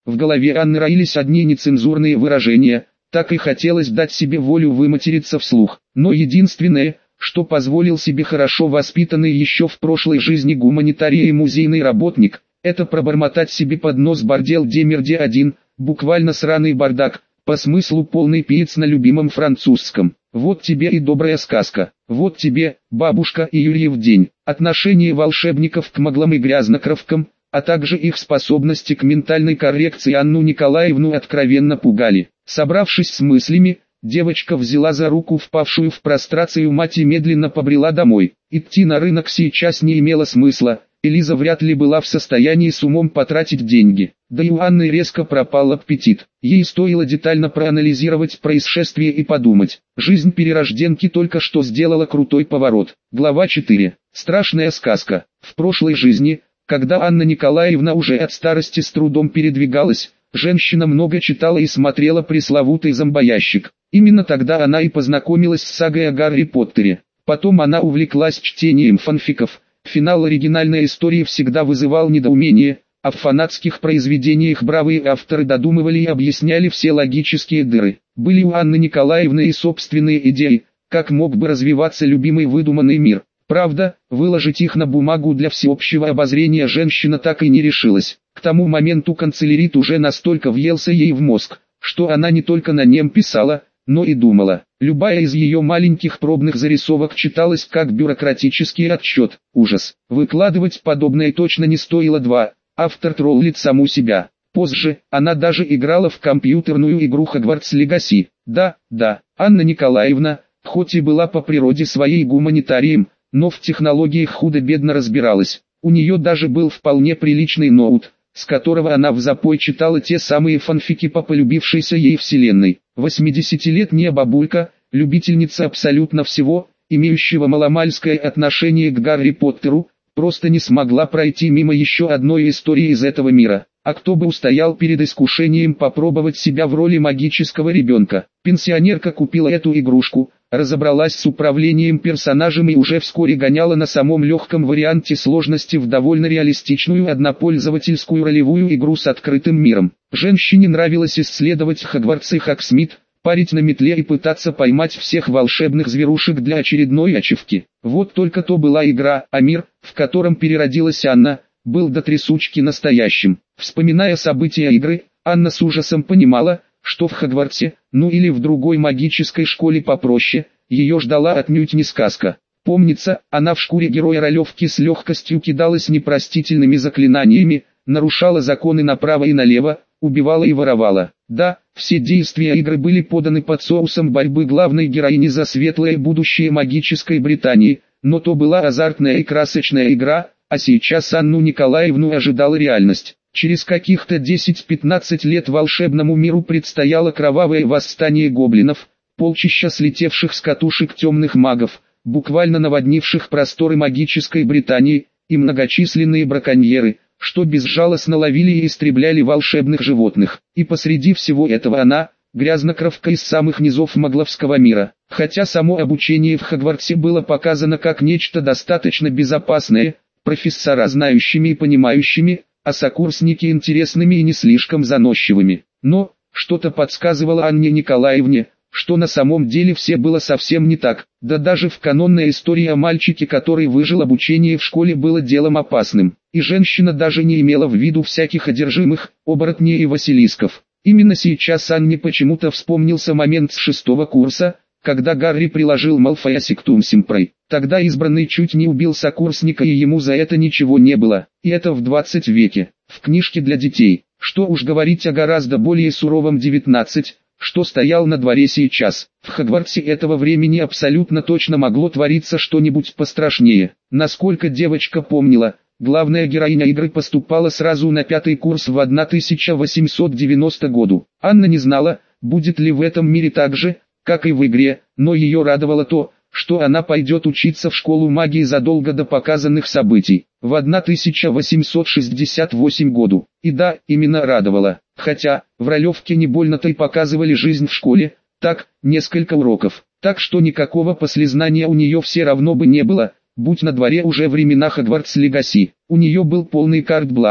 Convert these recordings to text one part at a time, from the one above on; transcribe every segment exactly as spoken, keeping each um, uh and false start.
В голове Анны роились одни нецензурные выражения, так и хотелось дать себе волю выматериться вслух. Но единственное, что позволил себе хорошо воспитанный еще в прошлой жизни гуманитарий и музейный работник, это пробормотать себе под нос бордел де мерде один, буквально сраный бардак, по смыслу полный пиец на любимом французском. Вот тебе и добрая сказка, вот тебе, бабушка и Юрьев день. Отношение волшебников к маглам и грязнокровкам, а также их способности к ментальной коррекции Анну Николаевну откровенно пугали. Собравшись с мыслями, девочка взяла за руку впавшую в прострацию мать и медленно побрела домой. Идти на рынок сейчас не имело смысла, Элиза вряд ли была в состоянии с умом потратить деньги. Да и у Анны резко пропал аппетит. Ей стоило детально проанализировать происшествие и подумать. Жизнь перерожденки только что сделала крутой поворот. Глава четыре. Страшная сказка. В прошлой жизни, когда Анна Николаевна уже от старости с трудом передвигалась, женщина много читала и смотрела пресловутый зомбоящик. Именно тогда она и познакомилась с сагой о Гарри Поттере. Потом она увлеклась чтением фанфиков. Финал оригинальной истории всегда вызывал недоумение, а в фанатских произведениях бравые авторы додумывали и объясняли все логические дыры. Были у Анны Николаевны и собственные идеи, как мог бы развиваться любимый выдуманный мир. Правда, выложить их на бумагу для всеобщего обозрения женщина так и не решилась. К тому моменту канцелярит уже настолько въелся ей в мозг, что она не только на нем писала, но и думала. Любая из ее маленьких пробных зарисовок читалась как бюрократический отчет. Ужас. Выкладывать подобное точно не стоило два. Автор троллит саму себя. Позже, она даже играла в компьютерную игру Хогвартс Легаси. Да, да, Анна Николаевна, хоть и была по природе своей гуманитарием, но в технологиях худо-бедно разбиралась. У нее даже был вполне приличный ноут, с которого она взапой читала те самые фанфики по полюбившейся ей вселенной. восьмидесятилетняя бабулька, любительница абсолютно всего, имеющего маломальское отношение к Гарри Поттеру, просто не смогла пройти мимо еще одной истории из этого мира. А кто бы устоял перед искушением попробовать себя в роли магического ребенка? Пенсионерка купила эту игрушку, разобралась с управлением персонажем и уже вскоре гоняла на самом легком варианте сложности в довольно реалистичную однопользовательскую ролевую игру с открытым миром. Женщине нравилось исследовать Хогвартс и Хогсмит, парить на метле и пытаться поймать всех волшебных зверушек для очередной ачивки. Вот только то была игра, а мир, в котором переродилась Анна, был до трясучки настоящим. Вспоминая события игры, Анна с ужасом понимала, что в Хогвартсе, ну или в другой магической школе попроще, ее ждала отнюдь не сказка. Помнится, она в шкуре героя ролевки с легкостью кидалась непростительными заклинаниями, нарушала законы направо и налево, убивала и воровала. Да, все действия игры были поданы под соусом борьбы главной героини за светлое будущее магической Британии, но то была азартная и красочная игра, а сейчас Анну Николаевну ожидала реальность. Через каких-то десять-пятнадцать лет волшебному миру предстояло кровавое восстание гоблинов, полчища слетевших с катушек темных магов, буквально наводнивших просторы магической Британии, и многочисленные браконьеры, что безжалостно ловили и истребляли волшебных животных. И посреди всего этого она, грязнокровка из самых низов магловского мира. Хотя само обучение в Хогвартсе было показано как нечто достаточно безопасное, профессора знающими и понимающими, а сокурсники интересными и не слишком заносчивыми. Но, что-то подсказывало Анне Николаевне, что на самом деле все было совсем не так. Да даже в канонной истории о мальчике, который выжил обучение в школе, было делом опасным. И женщина даже не имела в виду всяких одержимых, оборотней и василисков. Именно сейчас Анне почему-то вспомнился момент с шестого курса, когда Гарри приложил Малфоя сектум симпрой. Тогда избранный чуть не убил сокурсника, и ему за это ничего не было. И это в двадцатом веке, в книжке для детей. Что уж говорить о гораздо более суровом девятнадцатом, что стоял на дворе сейчас. В Хогвартсе этого времени абсолютно точно могло твориться что-нибудь пострашнее. Насколько девочка помнила, главная героиня игры поступала сразу на пятый курс в тысяча восемьсот девяностом году. Анна не знала, будет ли в этом мире так же, как и в игре, но ее радовало то, что она пойдет учиться в школу магии задолго до показанных событий, в тысяча восемьсот шестьдесят восьмом году. И да, именно радовало, хотя, в ролевке не больно-то и показывали жизнь в школе, так, несколько уроков, так что никакого послезнания у нее все равно бы не было, будь на дворе уже времена Хогвартс Легаси. У нее был полный карт-бланш,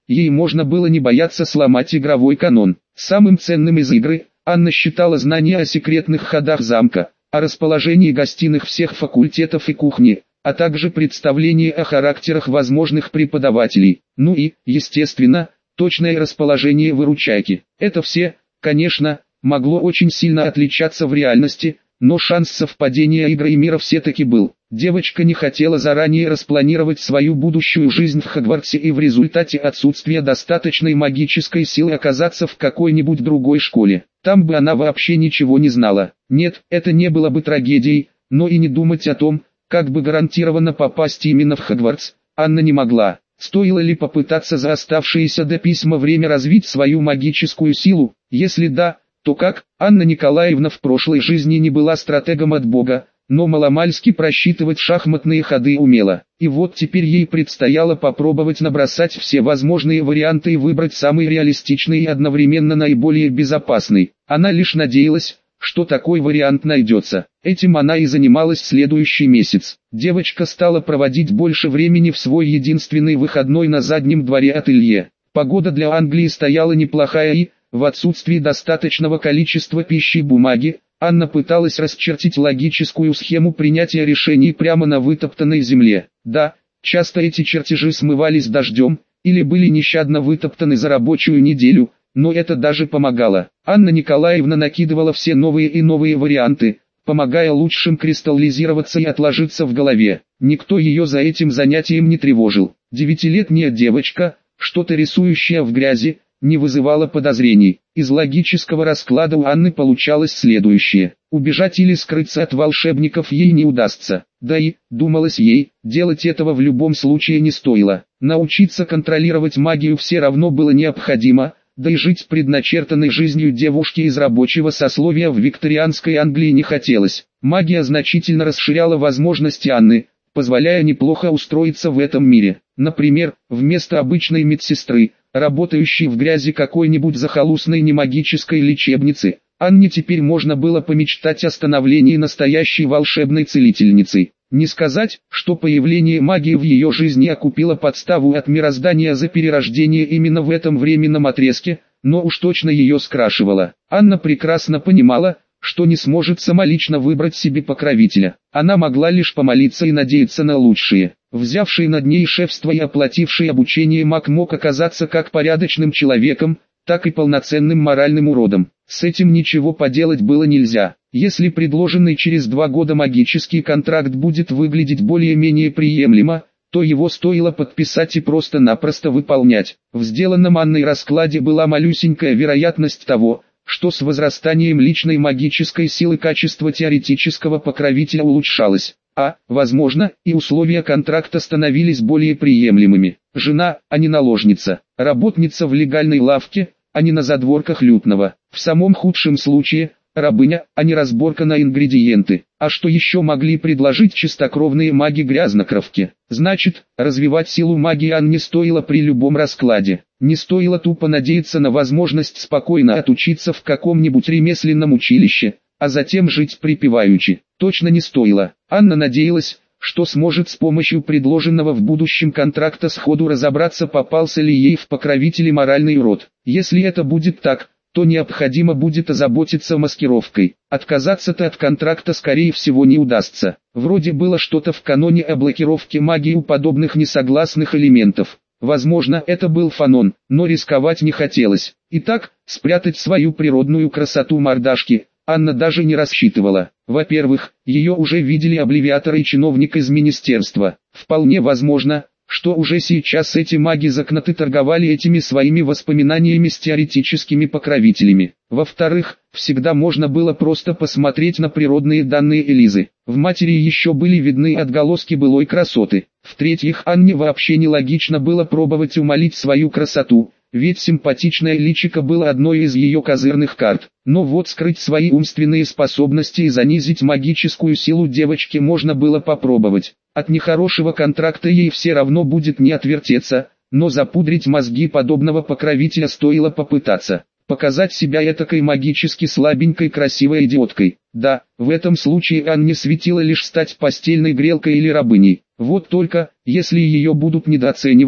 ей можно было не бояться сломать игровой канон. Самым ценным из игры Анна считала знания о секретных ходах замка, о расположении гостиных всех факультетов и кухни, а также представление о характерах возможных преподавателей, ну и, естественно, точное расположение выручайки. Это все, конечно, могло очень сильно отличаться в реальности, но шанс совпадения игры и мира все-таки был. Девочка не хотела заранее распланировать свою будущую жизнь в Хогвартсе и в результате отсутствия достаточной магической силы оказаться в какой-нибудь другой школе. Там бы она вообще ничего не знала. Нет, это не было бы трагедией, но и не думать о том, как бы гарантированно попасть именно в Хогвартс, Анна не могла. Стоило ли попытаться за оставшееся до письма время развить свою магическую силу? Если да, то как? Анна Николаевна в прошлой жизни не была стратегом от Бога, но маломальски просчитывать шахматные ходы умела. И вот теперь ей предстояло попробовать набросать все возможные варианты и выбрать самый реалистичный и одновременно наиболее безопасный. Она лишь надеялась, что такой вариант найдется. Этим она и занималась следующий месяц. Девочка стала проводить больше времени в свой единственный выходной на заднем дворе ателье. Погода для Англии стояла неплохая и, в отсутствии достаточного количества пищи и бумаги, Анна пыталась расчертить логическую схему принятия решений прямо на вытоптанной земле. Да, часто эти чертежи смывались дождем, или были нещадно вытоптаны за рабочую неделю, но это даже помогало. Анна Николаевна накидывала все новые и новые варианты, помогая лучшим кристаллизироваться и отложиться в голове. Никто ее за этим занятием не тревожил. Девятилетняя девочка, что-то рисующая в грязи, не вызывала подозрений. Из логического расклада у Анны получалось следующее: убежать или скрыться от волшебников ей не удастся. Да и, думалось ей, делать этого в любом случае не стоило. Научиться контролировать магию все равно было необходимо, да и жить предначертанной жизнью девушки из рабочего сословия в викторианской Англии не хотелось. Магия значительно расширяла возможности Анны, позволяя неплохо устроиться в этом мире. Например, вместо обычной медсестры, работающей в грязи какой-нибудь захолустной немагической лечебницы, Анне теперь можно было помечтать о становлении настоящей волшебной целительницей. Не сказать, что появление магии в ее жизни окупило подставу от мироздания за перерождение именно в этом временном отрезке, но уж точно ее скрашивало. Анна прекрасно понимала, что не сможет самолично выбрать себе покровителя. Она могла лишь помолиться и надеяться на лучшее. Взявший над ней шефство и оплативший обучение маг мог оказаться как порядочным человеком, так и полноценным моральным уродом. С этим ничего поделать было нельзя. Если предложенный через два года магический контракт будет выглядеть более-менее приемлемо, то его стоило подписать и просто-напросто выполнять. В сделанном Анной раскладе была малюсенькая вероятность того, что с возрастанием личной магической силы качество теоретического покровителя улучшалось, а, возможно, и условия контракта становились более приемлемыми. Жена, а не наложница, работница в легальной лавке, а не на задворках лютного. В самом худшем случае, рабыня, а не разборка на ингредиенты. А что еще могли предложить чистокровные маги-грязнокровки? Значит, развивать силу магии Анне стоило при любом раскладе. Не стоило тупо надеяться на возможность спокойно отучиться в каком-нибудь ремесленном училище, а затем жить припеваючи. Точно не стоило. Анна надеялась, что сможет с помощью предложенного в будущем контракта сходу разобраться, попался ли ей в покровители моральный урод. Если это будет так, то необходимо будет озаботиться маскировкой. Отказаться-то от контракта скорее всего не удастся. Вроде было что-то в каноне о блокировке магии у подобных несогласных элементов. Возможно, это был фанон, но рисковать не хотелось. Итак, спрятать свою природную красоту мордашки Анна даже не рассчитывала. Во-первых, ее уже видели обливиатор и чиновник из министерства. Вполне возможно, что уже сейчас эти маги закноты торговали этими своими воспоминаниями с теоретическими покровителями. Во-вторых, всегда можно было просто посмотреть на природные данные Элизы. В матери еще были видны отголоски былой красоты. В-третьих, Анне вообще нелогично было пробовать умолить свою красоту, ведь симпатичное личико было одной из ее козырных карт. Но вот скрыть свои умственные способности и занизить магическую силу девочки можно было попробовать. От нехорошего контракта ей все равно будет не отвертеться, но запудрить мозги подобного покровителя стоило попытаться. Показать себя этакой магически слабенькой красивой идиоткой. Да, в этом случае Анне светило лишь стать постельной грелкой или рабыней. Вот только, если ее будут недооценивать,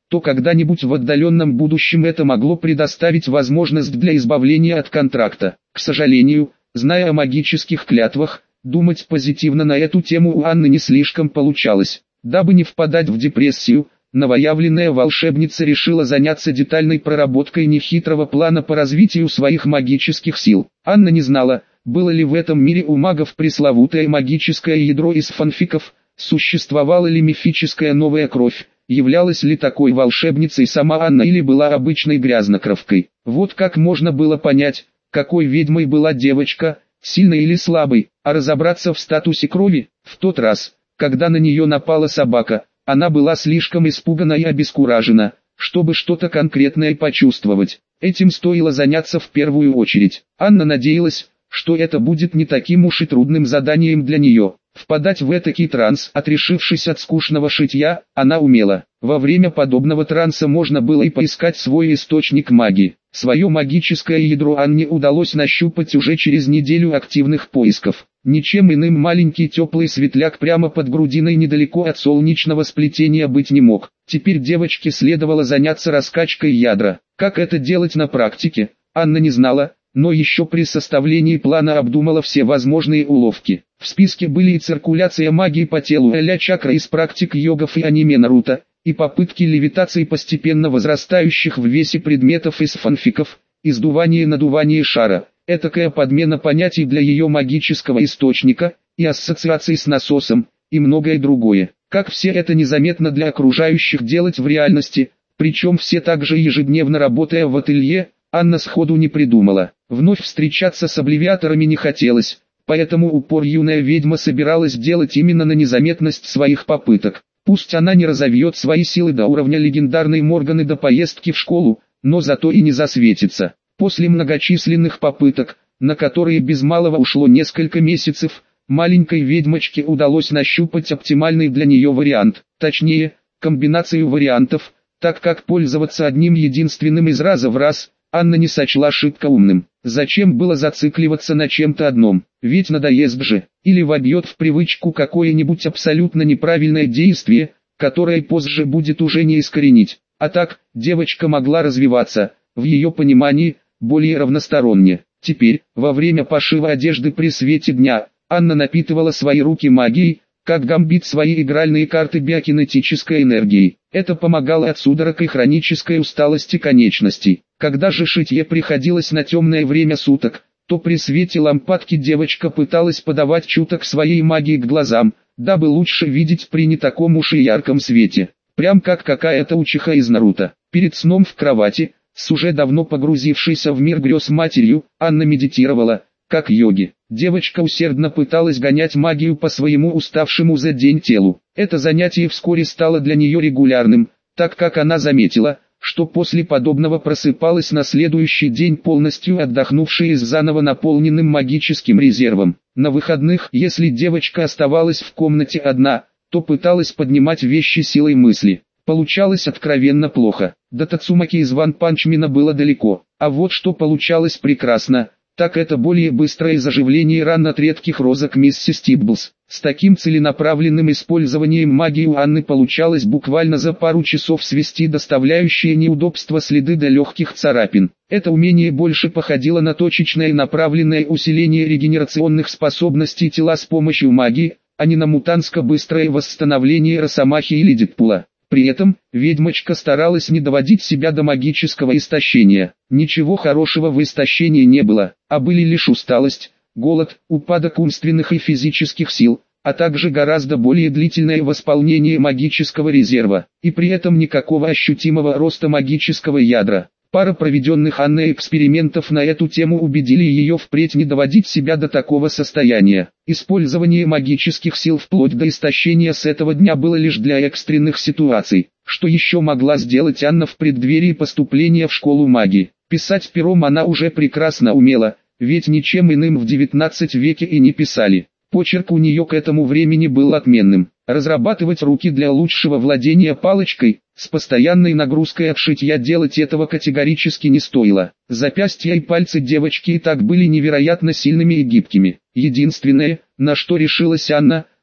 то когда-нибудь в отдаленном будущем это могло предоставить возможность для избавления от контракта. К сожалению, зная о магических клятвах, думать позитивно на эту тему у Анны не слишком получалось. Дабы не впадать в депрессию, новоявленная волшебница решила заняться детальной проработкой нехитрого плана по развитию своих магических сил. Анна не знала, было ли в этом мире у магов пресловутое магическое ядро из фанфиков, существовала ли мифическая новая кровь, являлась ли такой волшебницей сама Анна или была обычной грязнокровкой. Вот как можно было понять, какой ведьмой была девочка, сильной или слабой, а разобраться в статусе крови. В тот раз, когда на нее напала собака, она была слишком испугана и обескуражена, чтобы что-то конкретное почувствовать. Этим стоило заняться в первую очередь. Анна надеялась, что это будет не таким уж и трудным заданием для нее. Впадать в этакий транс, отрешившись от скучного шитья, она умела. Во время подобного транса можно было и поискать свой источник магии. Свое магическое ядро Анне удалось нащупать уже через неделю активных поисков. Ничем иным маленький теплый светляк прямо под грудиной недалеко от солнечного сплетения быть не мог. Теперь девочке следовало заняться раскачкой ядра. Как это делать на практике, Анна не знала, но еще при составлении плана обдумала все возможные уловки. В списке были и циркуляция магии по телу а-ля чакра из практик йогов и аниме Наруто, и попытки левитации постепенно возрастающих в весе предметов из фанфиков, издувание-надувание шара, этакая подмена понятий для ее магического источника, и ассоциаций с насосом, и многое другое. Как все это незаметно для окружающих делать в реальности, причем все также ежедневно работая в ателье, Анна сходу не придумала. Вновь встречаться с аббревиаторами не хотелось, поэтому упор юная ведьма собиралась делать именно на незаметность своих попыток. Пусть она не разовьет свои силы до уровня легендарной Морганы до поездки в школу, но зато и не засветится. После многочисленных попыток, на которые без малого ушло несколько месяцев, маленькой ведьмочке удалось нащупать оптимальный для нее вариант, точнее, комбинацию вариантов, так как пользоваться одним единственным из раза в раз – Анна не сочла шибко умным. Зачем было зацикливаться на чем-то одном, ведь надоест же, или вобьет в привычку какое-нибудь абсолютно неправильное действие, которое позже будет уже не искоренить. А так, девочка могла развиваться, в ее понимании, более равносторонне. Теперь, во время пошива одежды при свете дня, Анна напитывала свои руки магией, как Гамбит свои игральные карты биокинетической энергией. Это помогало от судорог и хронической усталости конечностей. Когда же шитье приходилось на темное время суток, то при свете лампадки девочка пыталась подавать чуток своей магии к глазам, дабы лучше видеть при не таком уж и ярком свете. Прям как какая-то учиха из Наруто. Перед сном в кровати, с уже давно погрузившейся в мир грез матерью, Анна медитировала, как йоги. Девочка усердно пыталась гонять магию по своему уставшему за день телу. Это занятие вскоре стало для нее регулярным, так как она заметила, что после подобного просыпалась на следующий день полностью отдохнувшая и с заново наполненным магическим резервом. На выходных, если девочка оставалась в комнате одна, то пыталась поднимать вещи силой мысли. Получалось откровенно плохо. До Тацумаки из Ванпанчмена было далеко. А вот что получалось прекрасно, так это более быстрое заживление ран от редких розок миссис Тибблс. С таким целенаправленным использованием магии у Анны получалось буквально за пару часов свести доставляющие неудобства следы до легких царапин. Это умение больше походило на точечное направленное усиление регенерационных способностей тела с помощью магии, а не на мутантско-быстрое восстановление Росомахи или Дэдпула. При этом, ведьмочка старалась не доводить себя до магического истощения. Ничего хорошего в истощении не было, а были лишь усталость, голод, упадок умственных и физических сил, а также гораздо более длительное восполнение магического резерва, и при этом никакого ощутимого роста магического ядра. Пара проведенных Анной экспериментов на эту тему убедили ее впредь не доводить себя до такого состояния. Использование магических сил вплоть до истощения с этого дня было лишь для экстренных ситуаций. Что еще могла сделать Анна в преддверии поступления в школу магии? Писать пером она уже прекрасно умела, ведь ничем иным в девятнадцатом веке и не писали. Почерк у нее к этому времени был отменным. Разрабатывать руки для лучшего владения палочкой, с постоянной нагрузкой от шитья делать этого категорически не стоило. Запястья и пальцы девочки и так были невероятно сильными и гибкими. Единственное, на что решилась Анна,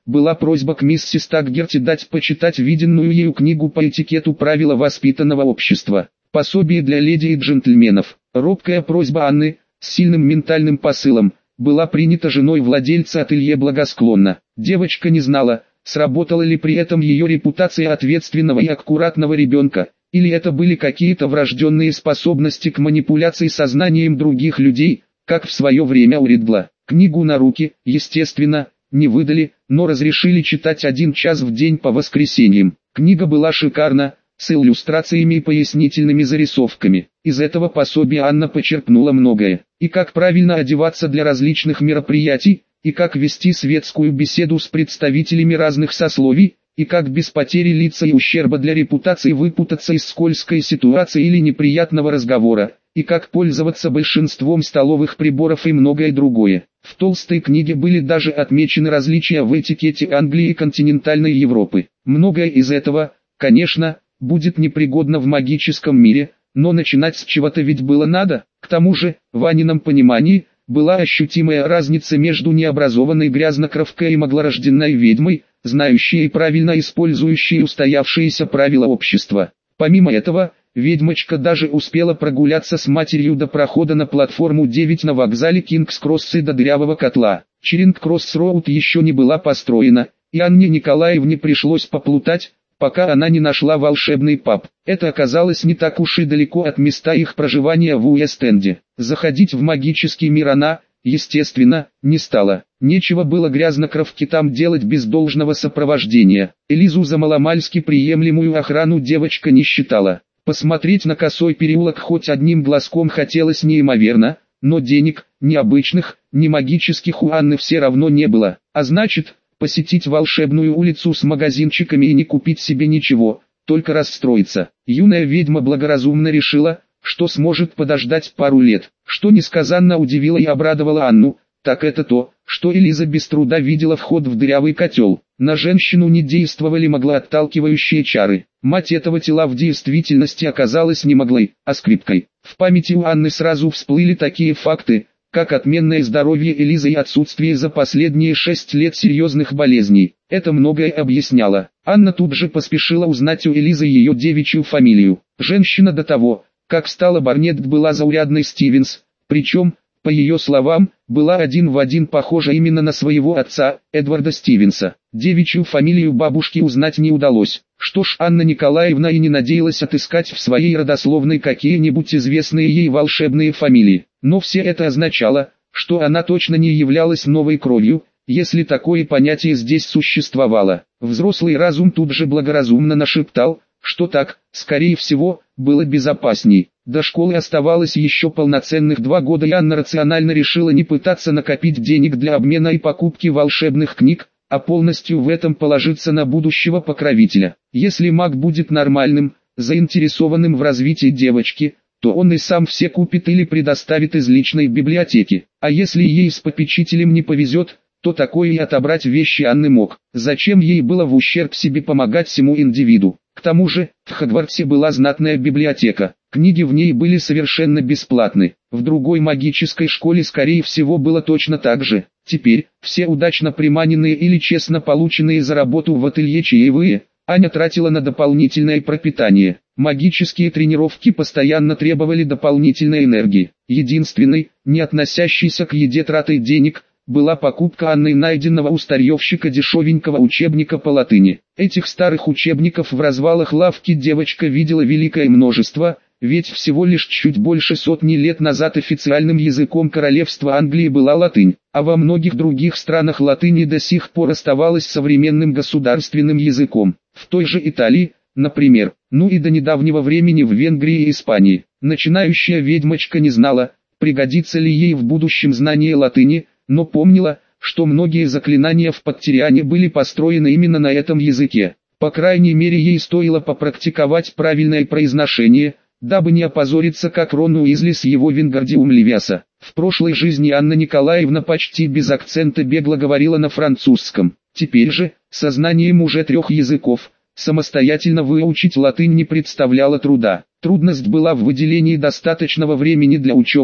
была просьба к миссис Таггерти дать почитать виденную ею книгу по этикету правила воспитанного общества, пособие для леди и джентльменов. Робкая просьба Анны, с сильным ментальным посылом, была принята женой владельца ателье благосклонно. Девочка не знала, сработала ли при этом ее репутация ответственного и аккуратного ребенка, или это были какие-то врожденные способности к манипуляции сознанием других людей, как в свое время у Ридла. Книгу на руки, естественно, не выдали, но разрешили читать один час в день по воскресеньям. Книга была шикарна, с иллюстрациями и пояснительными зарисовками. Из этого пособия Анна почерпнула многое. И как правильно одеваться для различных мероприятий, и как вести светскую беседу с представителями разных сословий, и как без потери лица и ущерба для репутации выпутаться из скользкой ситуации или неприятного разговора, и как пользоваться большинством столовых приборов и многое другое. В толстой книге были даже отмечены различия в этикете Англии и континентальной Европы. Многое из этого, конечно, будет непригодно в магическом мире, но начинать с чего-то ведь было надо. К тому же, в Анином понимании, была ощутимая разница между необразованной грязнокровкой и маглорожденной ведьмой, знающей и правильно использующей устоявшиеся правила общества. Помимо этого, ведьмочка даже успела прогуляться с матерью до прохода на платформу девять на вокзале Кингс-Кросс и до дырявого котла. Черинг-Кросс-Роуд еще не была построена, и Анне Николаевне пришлось поплутать, пока она не нашла волшебный паб. Это оказалось не так уж и далеко от места их проживания в Уэст-Энде. Заходить в магический мир она, естественно, не стала. Нечего было грязнокровке там делать без должного сопровождения. Элизу за маломальски приемлемую охрану девочка не считала. Посмотреть на Косой переулок хоть одним глазком хотелось неимоверно, но денег, ни обычных, ни магических у Анны все равно не было. А значит, посетить волшебную улицу с магазинчиками и не купить себе ничего, только расстроиться. Юная ведьма благоразумно решила, что сможет подождать пару лет. Что несказанно удивило и обрадовало Анну, так это то, что Элиза без труда видела вход в дырявый котел. На женщину не действовали маглоотталкивающие чары. Мать этого тела в действительности оказалась не маглой, а скрипкой. В памяти у Анны сразу всплыли такие факты, как отменное здоровье Элизы и отсутствие за последние шесть лет серьезных болезней. Это многое объясняло. Анна тут же поспешила узнать у Элизы ее девичью фамилию. Женщина до того, как стала Барнетт, была заурядной Стивенс, причем, по ее словам, была один в один похожа именно на своего отца, Эдварда Стивенса. Девичью фамилию бабушки узнать не удалось. Что ж, Анна Николаевна и не надеялась отыскать в своей родословной какие-нибудь известные ей волшебные фамилии. Но все это означало, что она точно не являлась новой кровью, если такое понятие здесь существовало. Взрослый разум тут же благоразумно нашептал, что так, скорее всего, было безопасней. До школы оставалось еще полноценных два года, и Анна рационально решила не пытаться накопить денег для обмена и покупки волшебных книг, а полностью в этом положиться на будущего покровителя. Если маг будет нормальным, заинтересованным в развитии девочки, то он и сам все купит или предоставит из личной библиотеки. А если ей с попечителем не повезет, то такое и отобрать вещи Анны мог. Зачем ей было в ущерб себе помогать всему индивиду? К тому же, в Хогвартсе была знатная библиотека. Книги в ней были совершенно бесплатны. В другой магической школе скорее всего было точно так же. Теперь, все удачно приманенные или честно полученные за работу в ателье чаевые, Аня тратила на дополнительное пропитание. Магические тренировки постоянно требовали дополнительной энергии. Единственной, не относящейся к еде тратой денег, была покупка Анной найденного у старьевщика дешевенького учебника по латыни. Этих старых учебников в развалах лавки девочка видела великое множество, ведь всего лишь чуть больше сотни лет назад официальным языком королевства Англии была латынь, а во многих других странах латынь до сих пор оставалась современным государственным языком. В той же Италии, например, ну и до недавнего времени в Венгрии и Испании. Начинающая ведьмочка не знала, пригодится ли ей в будущем знание латыни, но помнила, что многие заклинания в Подтериане были построены именно на этом языке. По крайней мере, ей стоило попрактиковать правильное произношение, дабы не опозориться как Рон Уизли с его Вингардиум Левиаса. В прошлой жизни Анна Николаевна почти без акцента бегло говорила на французском. Теперь же, со знанием уже трех языков, самостоятельно выучить латынь не представляло труда. Трудность была в выделении достаточного времени для учебы,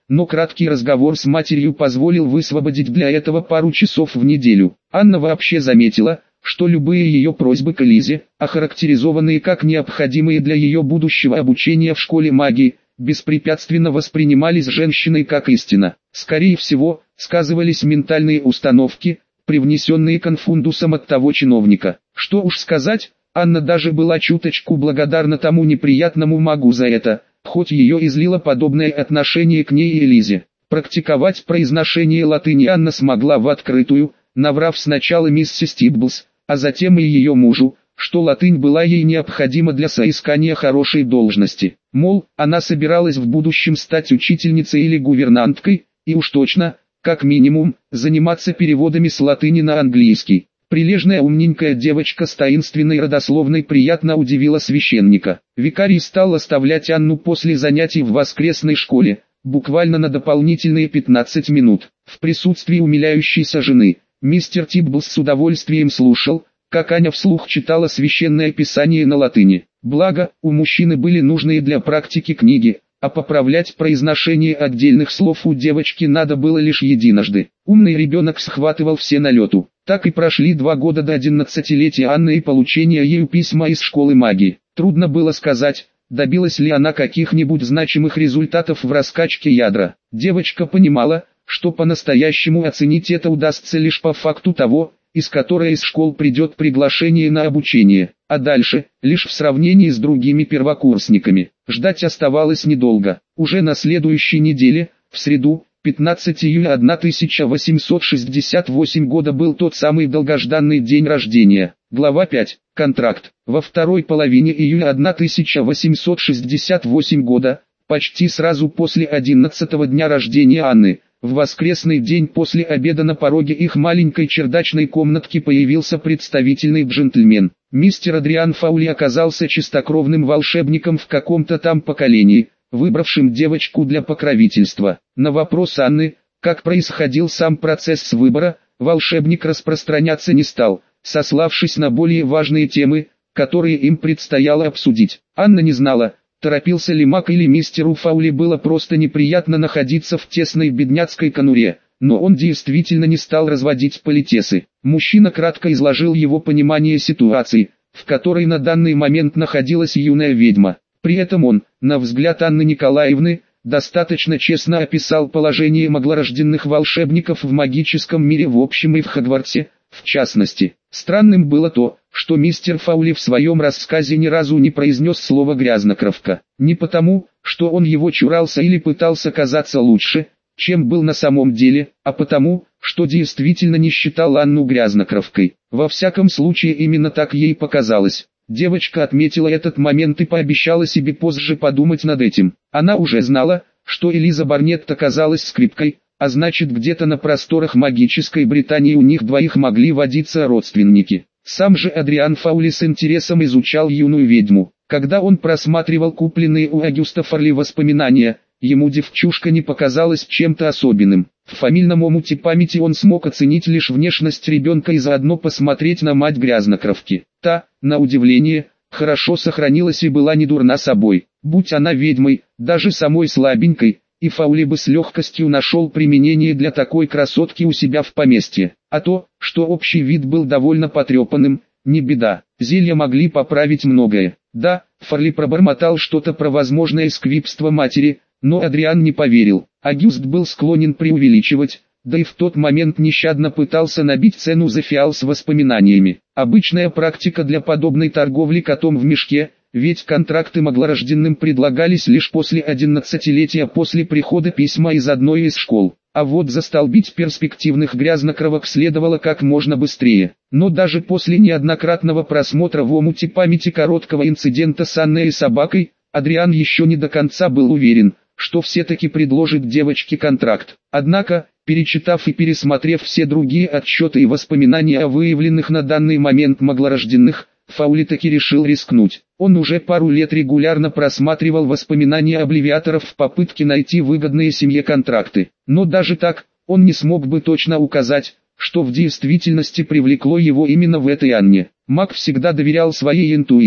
но краткий разговор с матерью позволил высвободить для этого пару часов в неделю. Анна вообще заметила, что любые ее просьбы к Элизе, охарактеризованные как необходимые для ее будущего обучения в школе магии, беспрепятственно воспринимались женщиной как истина. Скорее всего, сказывались ментальные установки, привнесенные конфундусом от того чиновника. Что уж сказать, Анна даже была чуточку благодарна тому неприятному магу за это, хоть ее излило подобное отношение к ней и Элизе. Практиковать произношение латыни Анна смогла в открытую, наврав сначала миссис Тибблс, а затем и ее мужу, что латынь была ей необходима для соискания хорошей должности. Мол, она собиралась в будущем стать учительницей или гувернанткой, и уж точно, как минимум, заниматься переводами с латыни на английский. Прилежная умненькая девочка с таинственной родословной приятно удивила священника. Викарий стал оставлять Анну после занятий в воскресной школе, буквально на дополнительные пятнадцать минут. В присутствии умиляющейся жены, мистер Тибблс с удовольствием слушал, как Аня вслух читала священное писание на латыни. Благо, у мужчины были нужные для практики книги, а поправлять произношение отдельных слов у девочки надо было лишь единожды. Умный ребенок схватывал все на лету. Так и прошли два года до одиннадцатилетия Анны и получения ею письма из школы магии. Трудно было сказать, добилась ли она каких-нибудь значимых результатов в раскачке ядра. Девочка понимала, что по-настоящему оценить это удастся лишь по факту того, из которой из школ придет приглашение на обучение, а дальше, лишь в сравнении с другими первокурсниками. Ждать оставалось недолго. Уже на следующей неделе, в среду, пятнадцатого июля тысяча восемьсот шестьдесят восьмого года был тот самый долгожданный день рождения. Глава пять. Контракт. Во второй половине июля тысяча восемьсот шестьдесят восьмого года, почти сразу после одиннадцатого дня рождения Анны, в воскресный день после обеда на пороге их маленькой чердачной комнатки появился представительный джентльмен. Мистер Адриан Фаули оказался чистокровным волшебником в каком-то там поколении, выбравшим девочку для покровительства. На вопрос Анны, как происходил сам процесс выбора, волшебник распространяться не стал, сославшись на более важные темы, которые им предстояло обсудить. Анна не знала, торопился ли маг или мистеру Фаули было просто неприятно находиться в тесной бедняцкой конуре, но он действительно не стал разводить политесы. Мужчина кратко изложил его понимание ситуации, в которой на данный момент находилась юная ведьма. При этом он, на взгляд Анны Николаевны, достаточно честно описал положение маглорожденных волшебников в магическом мире в общем и в Хогвартсе, в частности. Странным было то, что мистер Фаули в своем рассказе ни разу не произнес слово «грязнокровка». Не потому, что он его чурался или пытался казаться лучше, чем был на самом деле, а потому, что действительно не считал Анну грязнокровкой. Во всяком случае именно так ей показалось. Девочка отметила этот момент и пообещала себе позже подумать над этим. Она уже знала, что Элиза Барнетт оказалась скрипкой, а значит где-то на просторах магической Британии у них двоих могли водиться родственники. Сам же Адриан Фаули с интересом изучал юную ведьму. Когда он просматривал купленные у Агюста Фарли воспоминания, ему девчушка не показалась чем-то особенным. В фамильном омуте памяти он смог оценить лишь внешность ребенка и заодно посмотреть на мать грязнокровки. Та, на удивление, хорошо сохранилась и была не дурна собой. Будь она ведьмой, даже самой слабенькой, и Фаули бы с легкостью нашел применение для такой красотки у себя в поместье. А то, что общий вид был довольно потрепанным, не беда, зелья могли поправить многое. Да, Фарли пробормотал что-то про возможное сквибство матери, но Адриан не поверил. Агюст был склонен преувеличивать, да и в тот момент нещадно пытался набить цену за фиал с воспоминаниями. Обычная практика для подобной торговли котом в мешке, ведь контракты маглорожденным предлагались лишь после одиннадцатилетия после прихода письма из одной из школ. А вот застолбить перспективных грязнокровок следовало как можно быстрее. Но даже после неоднократного просмотра в омуте памяти короткого инцидента с Анной и собакой, Адриан еще не до конца был уверен, что все-таки предложит девочке контракт. Однако, перечитав и пересмотрев все другие отчеты и воспоминания о выявленных на данный момент маглорожденных, Фаули таки решил рискнуть. Он уже пару лет регулярно просматривал воспоминания обливиаторов в попытке найти выгодные семье контракты. Но даже так, он не смог бы точно указать, что в действительности привлекло его именно в этой Анне. Маг всегда доверял своей интуиции,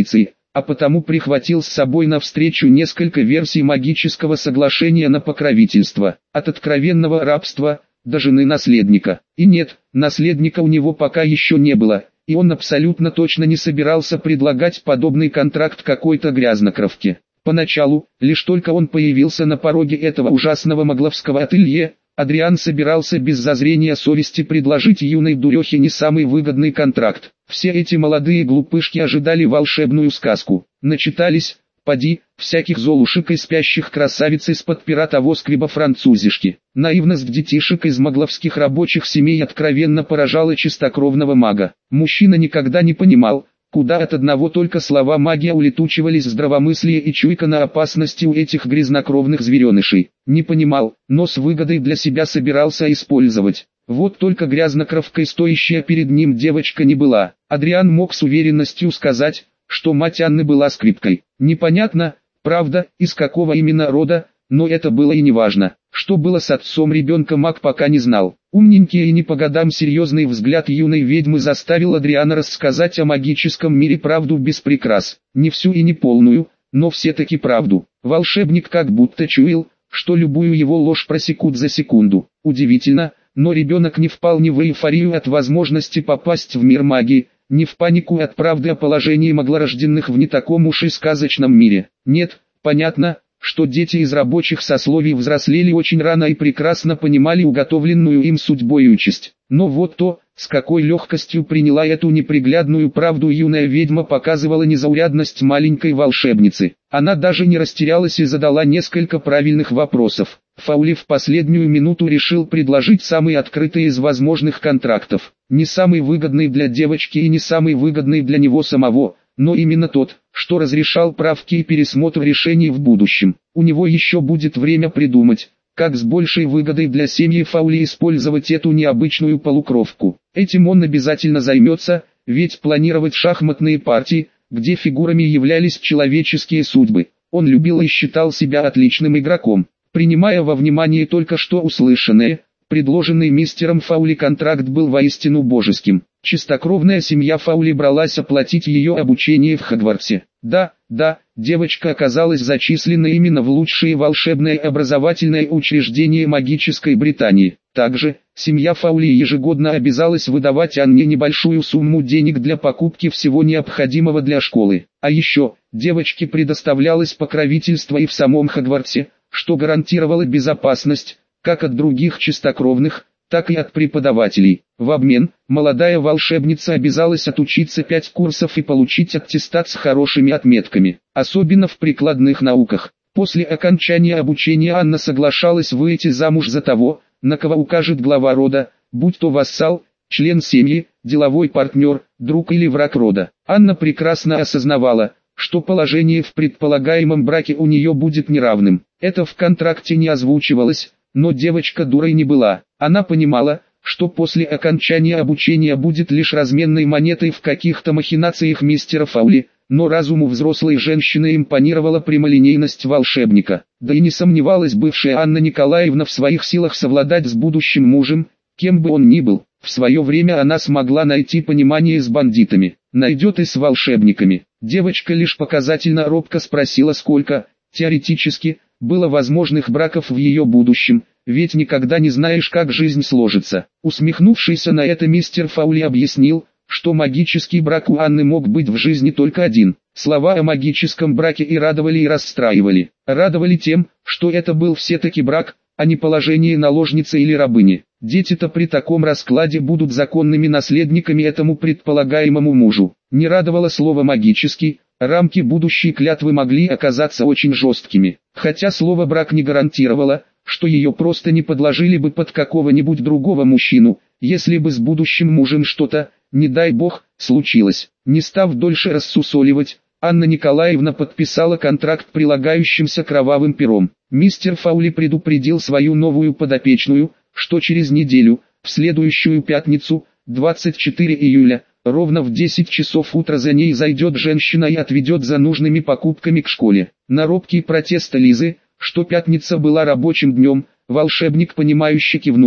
а потому прихватил с собой навстречу несколько версий магического соглашения на покровительство, от откровенного рабства до жены наследника. И нет, наследника у него пока еще не было, и он абсолютно точно не собирался предлагать подобный контракт какой-то грязнокровке. Поначалу, лишь только он появился на пороге этого ужасного магловского ателье, Адриан собирался без зазрения совести предложить юной дурехе не самый выгодный контракт. Все эти молодые глупышки ожидали волшебную сказку, начитались, поди, всяких золушек и спящих красавиц из-под пера того сквиба-французишки. Наивность детишек из магловских рабочих семей откровенно поражала чистокровного мага. Мужчина никогда не понимал, куда от одного только слова магия улетучивались здравомыслие и чуйка на опасности у этих грязнокровных зверенышей. Не понимал, но с выгодой для себя собирался использовать. Вот только грязнокровкой стоящая перед ним девочка не была. Адриан мог с уверенностью сказать, что мать Анны была скрипкой. Непонятно, правда, из какого именно рода, но это было и не важно. Что было с отцом ребенка маг пока не знал. Умненький и не по годам серьезный взгляд юной ведьмы заставил Адриана рассказать о магическом мире правду без прикрас. Не всю и не полную, но все-таки правду. Волшебник как будто чуял, что любую его ложь просекут за секунду. Удивительно, но ребенок не впал ни в эйфорию от возможности попасть в мир магии, ни в панику от правды о положении маглорожденных в не таком уж и сказочном мире. Нет, понятно, что дети из рабочих сословий взрослели очень рано и прекрасно понимали уготовленную им судьбой участь. Но вот то, с какой легкостью приняла эту неприглядную правду юная ведьма, показывала незаурядность маленькой волшебницы. Она даже не растерялась и задала несколько правильных вопросов. Фаули в последнюю минуту решил предложить самый открытый из возможных контрактов. Не самый выгодный для девочки и не самый выгодный для него самого, но именно тот, что разрешал правки и пересмотр решений в будущем. У него еще будет время придумать, как с большей выгодой для семьи Фаули использовать эту необычную полукровку. Этим он обязательно займется, ведь планировать шахматные партии, где фигурами являлись человеческие судьбы, он любил и считал себя отличным игроком. Принимая во внимание только что услышанное, предложенный мистером Фаули контракт был воистину божеским. Чистокровная семья Фаули бралась оплатить ее обучение в Хогвартсе. Да, да, девочка оказалась зачислена именно в лучшие волшебное образовательное учреждение магической Британии. Также, семья Фаули ежегодно обязалась выдавать Анне небольшую сумму денег для покупки всего необходимого для школы. А еще, девочке предоставлялось покровительство и в самом Хогвартсе, что гарантировало безопасность, как от других чистокровных, так и от преподавателей. В обмен, молодая волшебница обязалась отучиться пять курсов и получить аттестат с хорошими отметками, особенно в прикладных науках. После окончания обучения Анна соглашалась выйти замуж за того, на кого укажет глава рода, будь то вассал, член семьи, деловой партнер, друг или враг рода. Анна прекрасно осознавала, что положение в предполагаемом браке у нее будет неравным. Это в контракте не озвучивалось, но девочка дурой не была. Она понимала, что после окончания обучения будет лишь разменной монетой в каких-то махинациях мистера Фаули, но разуму взрослой женщины импонировала прямолинейность волшебника. Да и не сомневалась бывшая Анна Николаевна в своих силах совладать с будущим мужем, кем бы он ни был. В свое время она смогла найти понимание с бандитами, найдет и с волшебниками. Девочка лишь показательно робко спросила, сколько, теоретически, было возможных браков в ее будущем, ведь никогда не знаешь, как жизнь сложится. Усмехнувшийся на это мистер Фаули объяснил, что магический брак у Анны мог быть в жизни только один. Слова о магическом браке и радовали, и расстраивали. Радовали тем, что это был все-таки брак, а не положение наложницы или рабыни. Дети-то при таком раскладе будут законными наследниками этому предполагаемому мужу. Не радовало слово «магический», рамки будущей клятвы могли оказаться очень жесткими. Хотя слово «брак» не гарантировало, что ее просто не подложили бы под какого-нибудь другого мужчину, если бы с будущим мужем что-то, не дай бог, случилось. Не став дольше рассусоливать, Анна Николаевна подписала контракт прилагающимся кровавым пером. Мистер Фаули предупредил свою новую подопечную, что через неделю, в следующую пятницу, двадцать четвёртого июля, ровно в десять часов утра за ней зайдет женщина и отведет за нужными покупками к школе. На робкий протест Лизы, что пятница была рабочим днем, волшебник понимающе кивнул,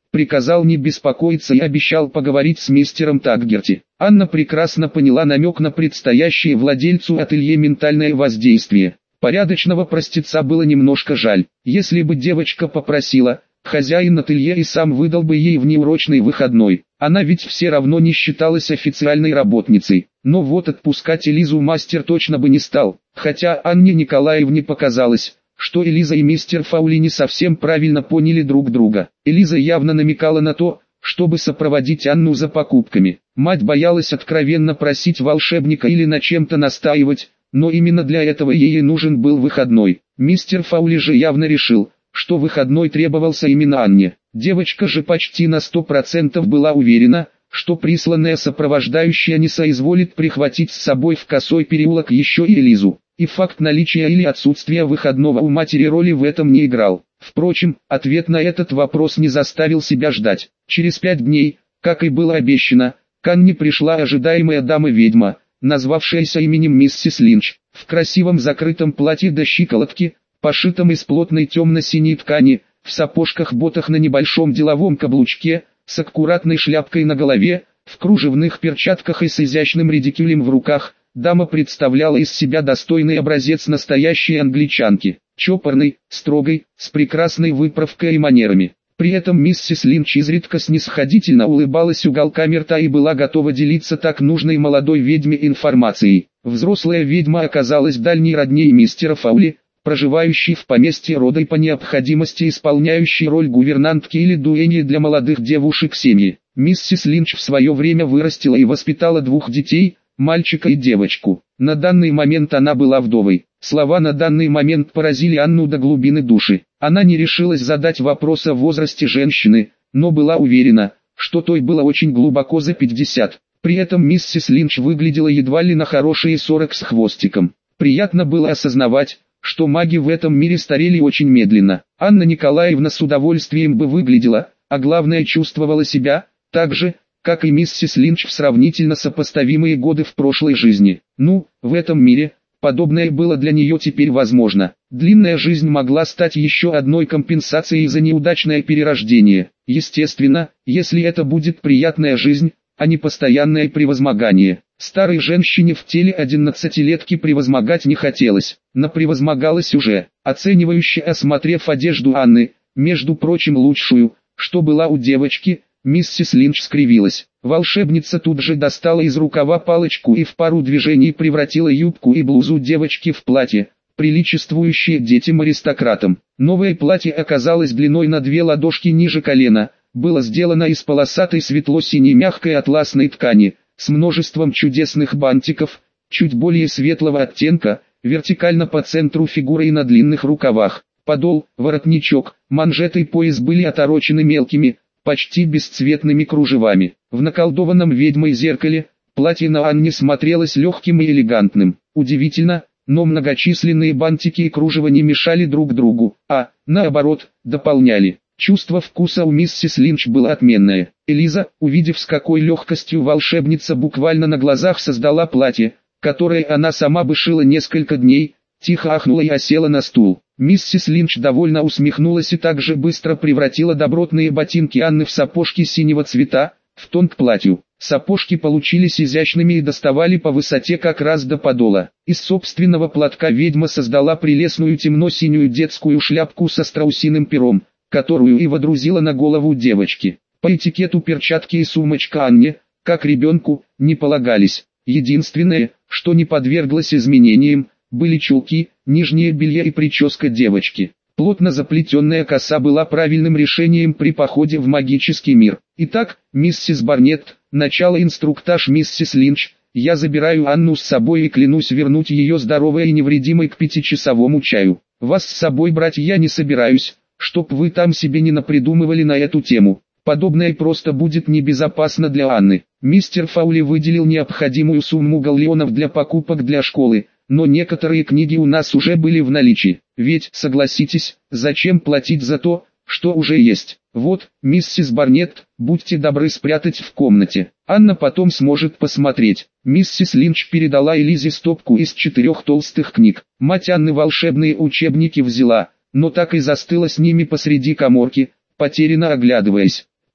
приказал не беспокоиться и обещал поговорить с мистером Таггерти. Анна прекрасно поняла намек на предстоящее владельцу ателье ментальное воздействие. Порядочного простеца было немножко жаль. Если бы девочка попросила, хозяин ателье и сам выдал бы ей внеурочный выходной. Она ведь все равно не считалась официальной работницей. Но вот отпускать Элизу мастер точно бы не стал. Хотя Анне Николаевне показалось, что Элиза и мистер Фаули не совсем правильно поняли друг друга. Элиза явно намекала на то, чтобы сопроводить Анну за покупками. Мать боялась откровенно просить волшебника или на чем-то настаивать, но именно для этого ей и нужен был выходной. Мистер Фаули же явно решил, что выходной требовался именно Анне. Девочка же почти на сто процентов была уверена, что присланная сопровождающая не соизволит прихватить с собой в Косой переулок еще и Элизу. И факт наличия или отсутствия выходного у матери роли в этом не играл. Впрочем, ответ на этот вопрос не заставил себя ждать. Через пять дней, как и было обещано, к Анне пришла ожидаемая дама-ведьма, назвавшаяся именем миссис Линч, в красивом закрытом платье до щиколотки, пошитом из плотной темно-синей ткани, в сапожках-ботах на небольшом деловом каблучке, с аккуратной шляпкой на голове, в кружевных перчатках и с изящным редикюлем в руках. Дама представляла из себя достойный образец настоящей англичанки, чопорной, строгой, с прекрасной выправкой и манерами. При этом миссис Линч изредка снисходительно улыбалась уголками рта и была готова делиться так нужной молодой ведьме информацией. Взрослая ведьма оказалась дальней родней мистера Фаули, проживающей в поместье рода и по необходимости исполняющей роль гувернантки или дуэньи для молодых девушек семьи. Миссис Линч в свое время вырастила и воспитала двух детей, мальчика и девочку. На данный момент она была вдовой. Слова «на данный момент» поразили Анну до глубины души. Она не решилась задать вопрос о возрасте женщины, но была уверена, что той было очень глубоко за пятьдесят. При этом миссис Линч выглядела едва ли на хорошие сорок с хвостиком. Приятно было осознавать, что маги в этом мире старели очень медленно. Анна Николаевна с удовольствием бы выглядела, а главное чувствовала себя, так же, как и миссис Линч в сравнительно сопоставимые годы в прошлой жизни. Ну, в этом мире, подобное было для нее теперь возможно. Длинная жизнь могла стать еще одной компенсацией за неудачное перерождение. Естественно, если это будет приятная жизнь, а не постоянное превозмогание. Старой женщине в теле одиннадцатилетки превозмогать не хотелось, но превозмогалась уже. Оценивающе осмотрев одежду Анны, между прочим лучшую, что была у девочки, миссис Линч скривилась. Волшебница тут же достала из рукава палочку и в пару движений превратила юбку и блузу девочки в платье, приличествующее детям-аристократам. Новое платье оказалось длиной на две ладошки ниже колена, было сделано из полосатой светло-синей мягкой атласной ткани, с множеством чудесных бантиков, чуть более светлого оттенка, вертикально по центру фигуры и на длинных рукавах. Подол, воротничок, манжеты и пояс были оторочены мелкими, почти бесцветными кружевами. В наколдованном ведьмой зеркале, платье на Анне смотрелось легким и элегантным. Удивительно, но многочисленные бантики и кружева не мешали друг другу, а, наоборот, дополняли. Чувство вкуса у миссис Линч было отменное. Элиза, увидев с какой легкостью волшебница буквально на глазах создала платье, которое она сама бы шила несколько дней, тихо ахнула и осела на стул. Миссис Линч довольно усмехнулась и также быстро превратила добротные ботинки Анны в сапожки синего цвета, в тон к платью. Сапожки получились изящными и доставали по высоте как раз до подола. Из собственного платка ведьма создала прелестную темно-синюю детскую шляпку со страусиным пером, которую и водрузила на голову девочки. По этикету перчатки и сумочка Анне, как ребенку, не полагались. Единственное, что не подверглось изменениям, были чулки, нижнее белье и прическа девочки. Плотно заплетенная коса была правильным решением при походе в магический мир. Итак, миссис Барнетт, начало инструктаж миссис Линч. Я забираю Анну с собой и клянусь вернуть ее здоровой и невредимой к пятичасовому чаю. Вас с собой брать я не собираюсь, чтоб вы там себе не напридумывали на эту тему. Подобное просто будет небезопасно для Анны. Мистер Фаули выделил необходимую сумму галлеонов для покупок для школы, но некоторые книги у нас уже были в наличии. Ведь, согласитесь, зачем платить за то, что уже есть? Вот, миссис Барнетт, будьте добры спрятать в комнате. Анна потом сможет посмотреть. Миссис Линч передала Элизе стопку из четырех толстых книг. Мать Анны волшебные учебники взяла, но так и застыла с ними посреди каморки, потерянно оглядываясь.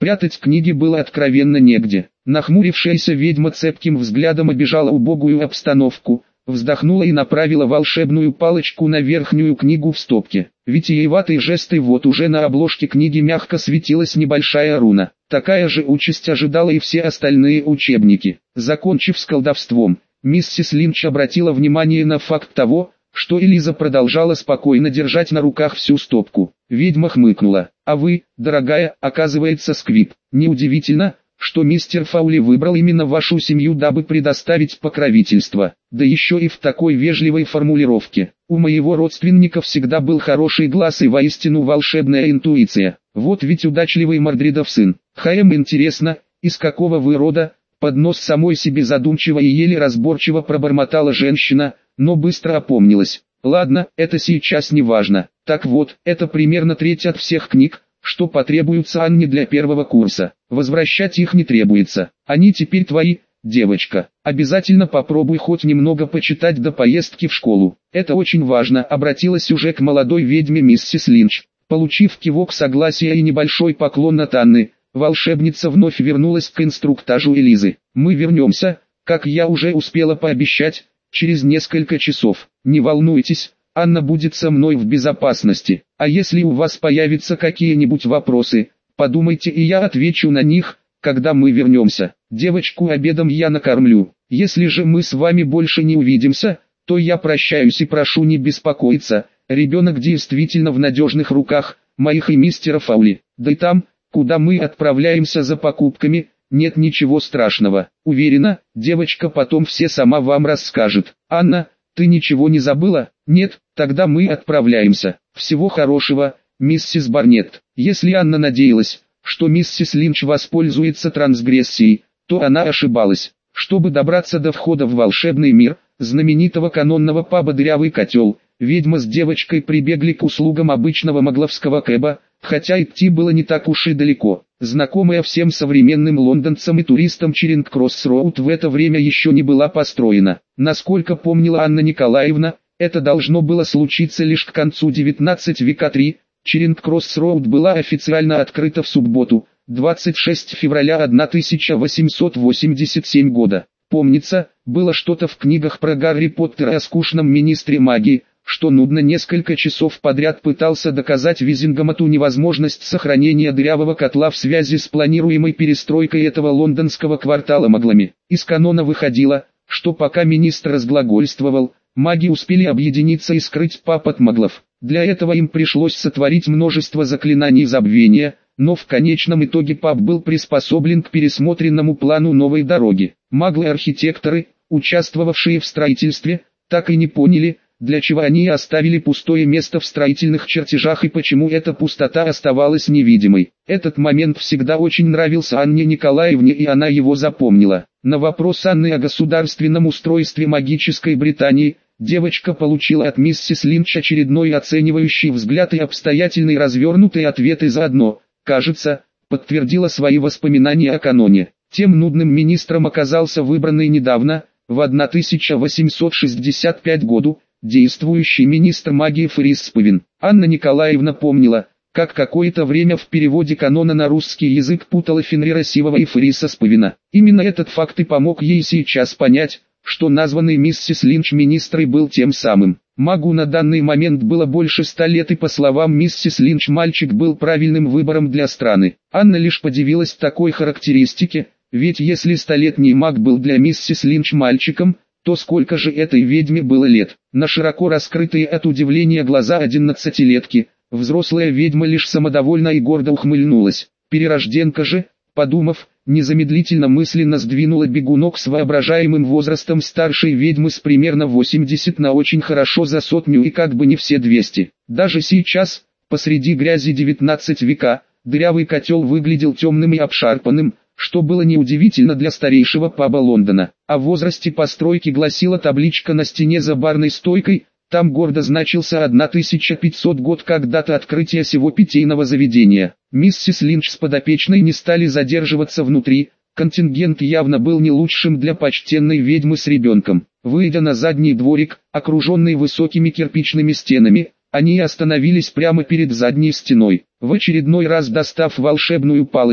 Прятать книги было откровенно негде. Нахмурившаяся ведьма цепким взглядом обежала убогую обстановку, вздохнула и направила волшебную палочку на верхнюю книгу в стопке. Витиеватый жест, и вот уже на обложке книги мягко светилась небольшая руна. Такая же участь ожидала и все остальные учебники. Закончив с колдовством, миссис Линч обратила внимание на факт того, что Элиза продолжала спокойно держать на руках всю стопку. Ведьма хмыкнула. «А вы, дорогая, оказывается, Сквиб. Неудивительно, что мистер Фаули выбрал именно вашу семью, дабы предоставить покровительство, да еще и в такой вежливой формулировке. У моего родственника всегда был хороший глаз и воистину волшебная интуиция. Вот ведь удачливый Мордридов сын. Хаем, интересно, из какого вы рода?» Под нос самой себе задумчиво и еле разборчиво пробормотала женщина, но быстро опомнилась. «Ладно, это сейчас не важно. Так вот, это примерно треть от всех книг, что потребуются Анне для первого курса. Возвращать их не требуется. Они теперь твои, девочка. Обязательно попробуй хоть немного почитать до поездки в школу. Это очень важно», — обратилась уже к молодой ведьме миссис Линч. Получив кивок согласия и небольшой поклон от Анны, волшебница вновь вернулась к инструктажу Элизы. «Мы вернемся, как я уже успела пообещать, через несколько часов. Не волнуйтесь, Анна будет со мной в безопасности. А если у вас появятся какие-нибудь вопросы, подумайте, и я отвечу на них, когда мы вернемся. Девочку обедом я накормлю. Если же мы с вами больше не увидимся, то я прощаюсь и прошу не беспокоиться. Ребенок действительно в надежных руках, моих и мистера Фаули. Да и там, куда мы отправляемся за покупками, нет ничего страшного. Уверена, девочка потом все сама вам расскажет. Анна, ты ничего не забыла? Нет, тогда мы отправляемся. Всего хорошего, миссис Барнетт». Если Анна надеялась, что миссис Линч воспользуется трансгрессией, то она ошибалась. Чтобы добраться до входа в волшебный мир, знаменитого канонного паба «Дырявый котел», ведьма с девочкой прибегли к услугам обычного магловского кэба, хотя идти было не так уж и далеко. Знакомая всем современным лондонцам и туристам Черинг-Кросс-Роуд в это время еще не была построена. Насколько помнила Анна Николаевна, это должно было случиться лишь к концу девятнадцатого века. три. Черинг-Кросс-Роуд была официально открыта в субботу, двадцать шестого февраля тысяча восемьсот восемьдесят седьмого года. Помнится, было что-то в книгах про Гарри Поттера о скучном министре магии, что нудно несколько часов подряд пытался доказать Визингамоту невозможность сохранения дырявого котла в связи с планируемой перестройкой этого лондонского квартала маглами. Из канона выходило, что пока министр разглагольствовал, маги успели объединиться и скрыть пап от маглов. Для этого им пришлось сотворить множество заклинаний забвения, но в конечном итоге пап был приспособлен к пересмотренному плану новой дороги. Маглы-архитекторы, участвовавшие в строительстве, так и не поняли, для чего они оставили пустое место в строительных чертежах и почему эта пустота оставалась невидимой. Этот момент всегда очень нравился Анне Николаевне, и она его запомнила. На вопрос Анны о государственном устройстве магической Британии, девочка получила от миссис Линч очередной оценивающий взгляд и обстоятельный развернутый ответ, и заодно, кажется, подтвердила свои воспоминания о каноне. Тем нудным министром оказался выбранный недавно, в тысяча восемьсот шестьдесят пятом году, действующий министр магии Феррис Спивин. Анна Николаевна помнила, как какое-то время в переводе канона на русский язык путала Фенрира Сивова и Ферриса Спивина. Именно этот факт и помог ей сейчас понять, что названный миссис Линч министрой был тем самым. Магу на данный момент было больше ста лет, и по словам миссис Линч мальчик был правильным выбором для страны. Анна лишь подивилась такой характеристике, ведь если столетний маг был для миссис Линч мальчиком, то сколько же этой ведьме было лет? На широко раскрытые от удивления глаза одиннадцатилетки, взрослая ведьма лишь самодовольно и гордо ухмыльнулась. Перерожденка же, подумав, незамедлительно мысленно сдвинула бегунок с воображаемым возрастом старшей ведьмы с примерно восемьдесят на очень хорошо за сотню и как бы не все двести. Даже сейчас, посреди грязи девятнадцатого века, дырявый котел выглядел темным и обшарпанным, что было неудивительно для старейшего паба Лондона. О возрасте постройки гласила табличка на стене за барной стойкой, там гордо значился тысяча пятисотый год как дата открытия сего питейного заведения. Миссис Линч с подопечной не стали задерживаться внутри, контингент явно был не лучшим для почтенной ведьмы с ребенком. Выйдя на задний дворик, окруженный высокими кирпичными стенами, они остановились прямо перед задней стеной. В очередной раз достав волшебную палочку,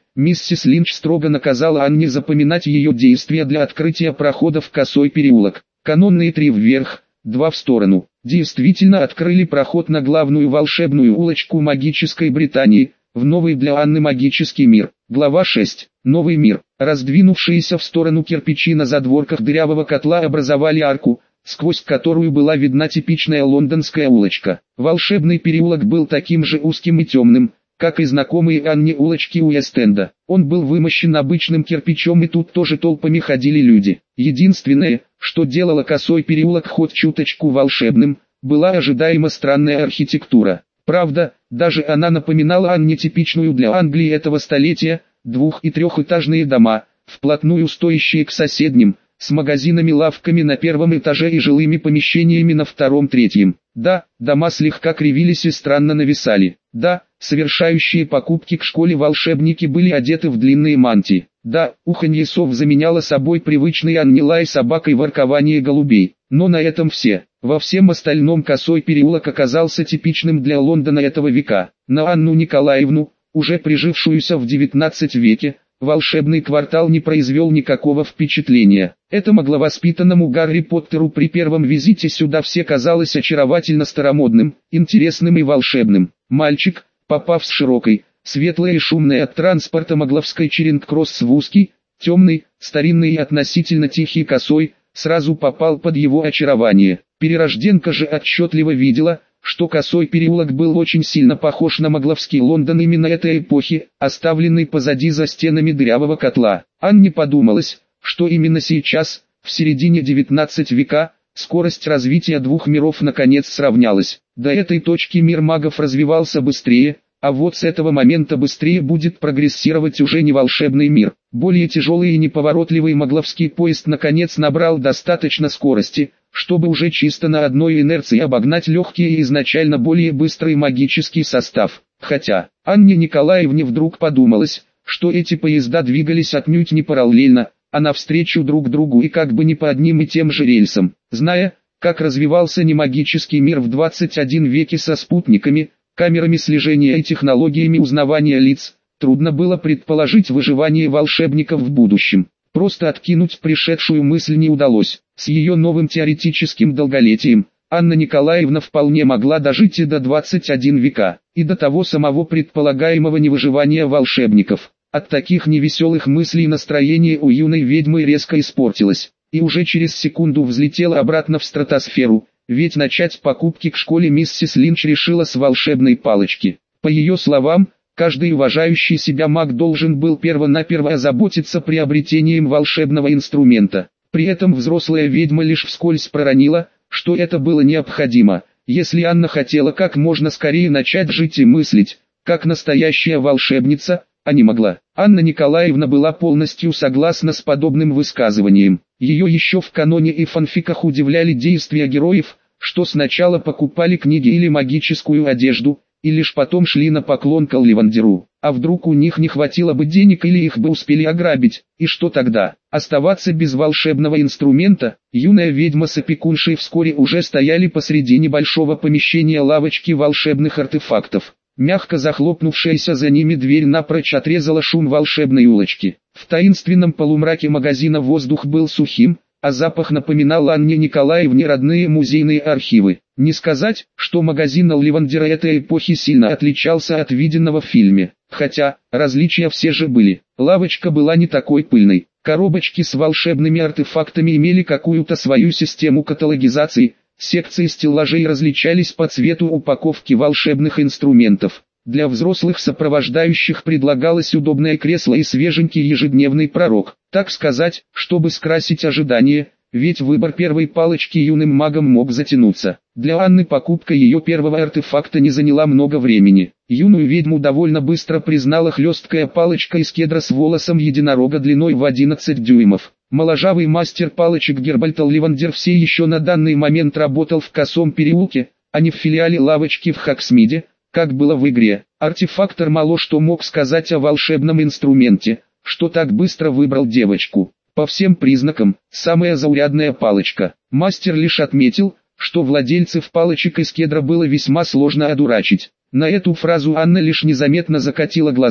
миссис Линч строго наказала Анне запоминать ее действия для открытия прохода в косой переулок. Канонные три вверх, два в сторону, действительно открыли проход на главную волшебную улочку магической Британии, в новый для Анны магический мир. Глава шесть. Новый мир. Раздвинувшиеся в сторону кирпичи на задворках дырявого котла образовали арку, сквозь которую была видна типичная лондонская улочка. Волшебный переулок был таким же узким и темным, как и знакомые Анне улочки Уэст-Энда. Он был вымощен обычным кирпичом, и тут тоже толпами ходили люди. Единственное, что делало косой переулок хоть чуточку волшебным, была ожидаемо странная архитектура. Правда, даже она напоминала Анне типичную для Англии этого столетия, двух- и трехэтажные дома, вплотную стоящие к соседним, с магазинами-лавками на первом этаже и жилыми помещениями на втором-третьем. Да, дома слегка кривились и странно нависали. Да, совершающие покупки к школе волшебники были одеты в длинные мантии. Да, уханье сов заменяло собой привычный Анне лай собак и воркование голубей. Но на этом все. Во всем остальном косой переулок оказался типичным для Лондона этого века. На Анну Николаевну, уже прижившуюся в девятнадцатом веке, волшебный квартал не произвел никакого впечатления. Это воспитанному Гарри Поттеру при первом визите сюда все казалось очаровательно старомодным, интересным и волшебным. Мальчик, попав с широкой, светлой и шумной от транспорта Магловской Черинг-Кросс в узкий, темный, старинный и относительно тихий косой, сразу попал под его очарование. Перерожденка же отчетливо видела, что косой переулок был очень сильно похож на Магловский Лондон именно этой эпохи, оставленный позади за стенами дырявого котла. Анне подумалось, что именно сейчас, в середине девятнадцатого века, скорость развития двух миров наконец сравнялась. До этой точки мир магов развивался быстрее, а вот с этого момента быстрее будет прогрессировать уже не волшебный мир. Более тяжелый и неповоротливый магловский поезд наконец набрал достаточно скорости, чтобы уже чисто на одной инерции обогнать легкий и изначально более быстрый магический состав. Хотя, Анне Николаевне вдруг подумалось, что эти поезда двигались отнюдь не параллельно, а навстречу друг другу и как бы не по одним и тем же рельсам. Зная, как развивался немагический мир в двадцать первом веке со спутниками, камерами слежения и технологиями узнавания лиц, трудно было предположить выживание волшебников в будущем. Просто откинуть пришедшую мысль не удалось. С ее новым теоретическим долголетием, Анна Николаевна вполне могла дожить и до двадцать первого века, и до того самого предполагаемого невыживания волшебников. От таких невеселых мыслей настроение у юной ведьмы резко испортилось, и уже через секунду взлетела обратно в стратосферу, ведь начать покупки к школе миссис Линч решила с волшебной палочки. По ее словам, каждый уважающий себя маг должен был перво-наперво озаботиться приобретением волшебного инструмента. При этом взрослая ведьма лишь вскользь проронила, что это было необходимо, если Анна хотела как можно скорее начать жить и мыслить, как настоящая волшебница, а не могла. Анна Николаевна была полностью согласна с подобным высказыванием. Ее еще в каноне и фанфиках удивляли действия героев, что сначала покупали книги или магическую одежду, и лишь потом шли на поклон к Олливандеру. А вдруг у них не хватило бы денег или их бы успели ограбить, и что тогда? Оставаться без волшебного инструмента? Юная ведьма с опекуншей вскоре уже стояли посреди небольшого помещения лавочки волшебных артефактов. Мягко захлопнувшаяся за ними дверь напрочь отрезала шум волшебной улочки. В таинственном полумраке магазина воздух был сухим, а запах напоминал Анне Николаевне родные музейные архивы. Не сказать, что магазин Олливандера этой эпохи сильно отличался от виденного в фильме. Хотя, различия все же были. Лавочка была не такой пыльной. Коробочки с волшебными артефактами имели какую-то свою систему каталогизации. Секции стеллажей различались по цвету упаковки волшебных инструментов. Для взрослых сопровождающих предлагалось удобное кресло и свеженький ежедневный пророк. Так сказать, чтобы скрасить ожидания, ведь выбор первой палочки юным магом мог затянуться. Для Анны покупка ее первого артефакта не заняла много времени. Юную ведьму довольно быстро признала хлесткая палочка из кедра с волосом единорога длиной в одиннадцать дюймов. Моложавый мастер палочек Гербальт Олливандер все еще на данный момент работал в Косом переулке, а не в филиале лавочки в Хоксмиде, как было в игре. Артефактор мало что мог сказать о волшебном инструменте, что так быстро выбрал девочку. По всем признакам, самая заурядная палочка. Мастер лишь отметил, что владельцев палочек из кедра было весьма сложно одурачить. На эту фразу Анна лишь незаметно закатила глаза,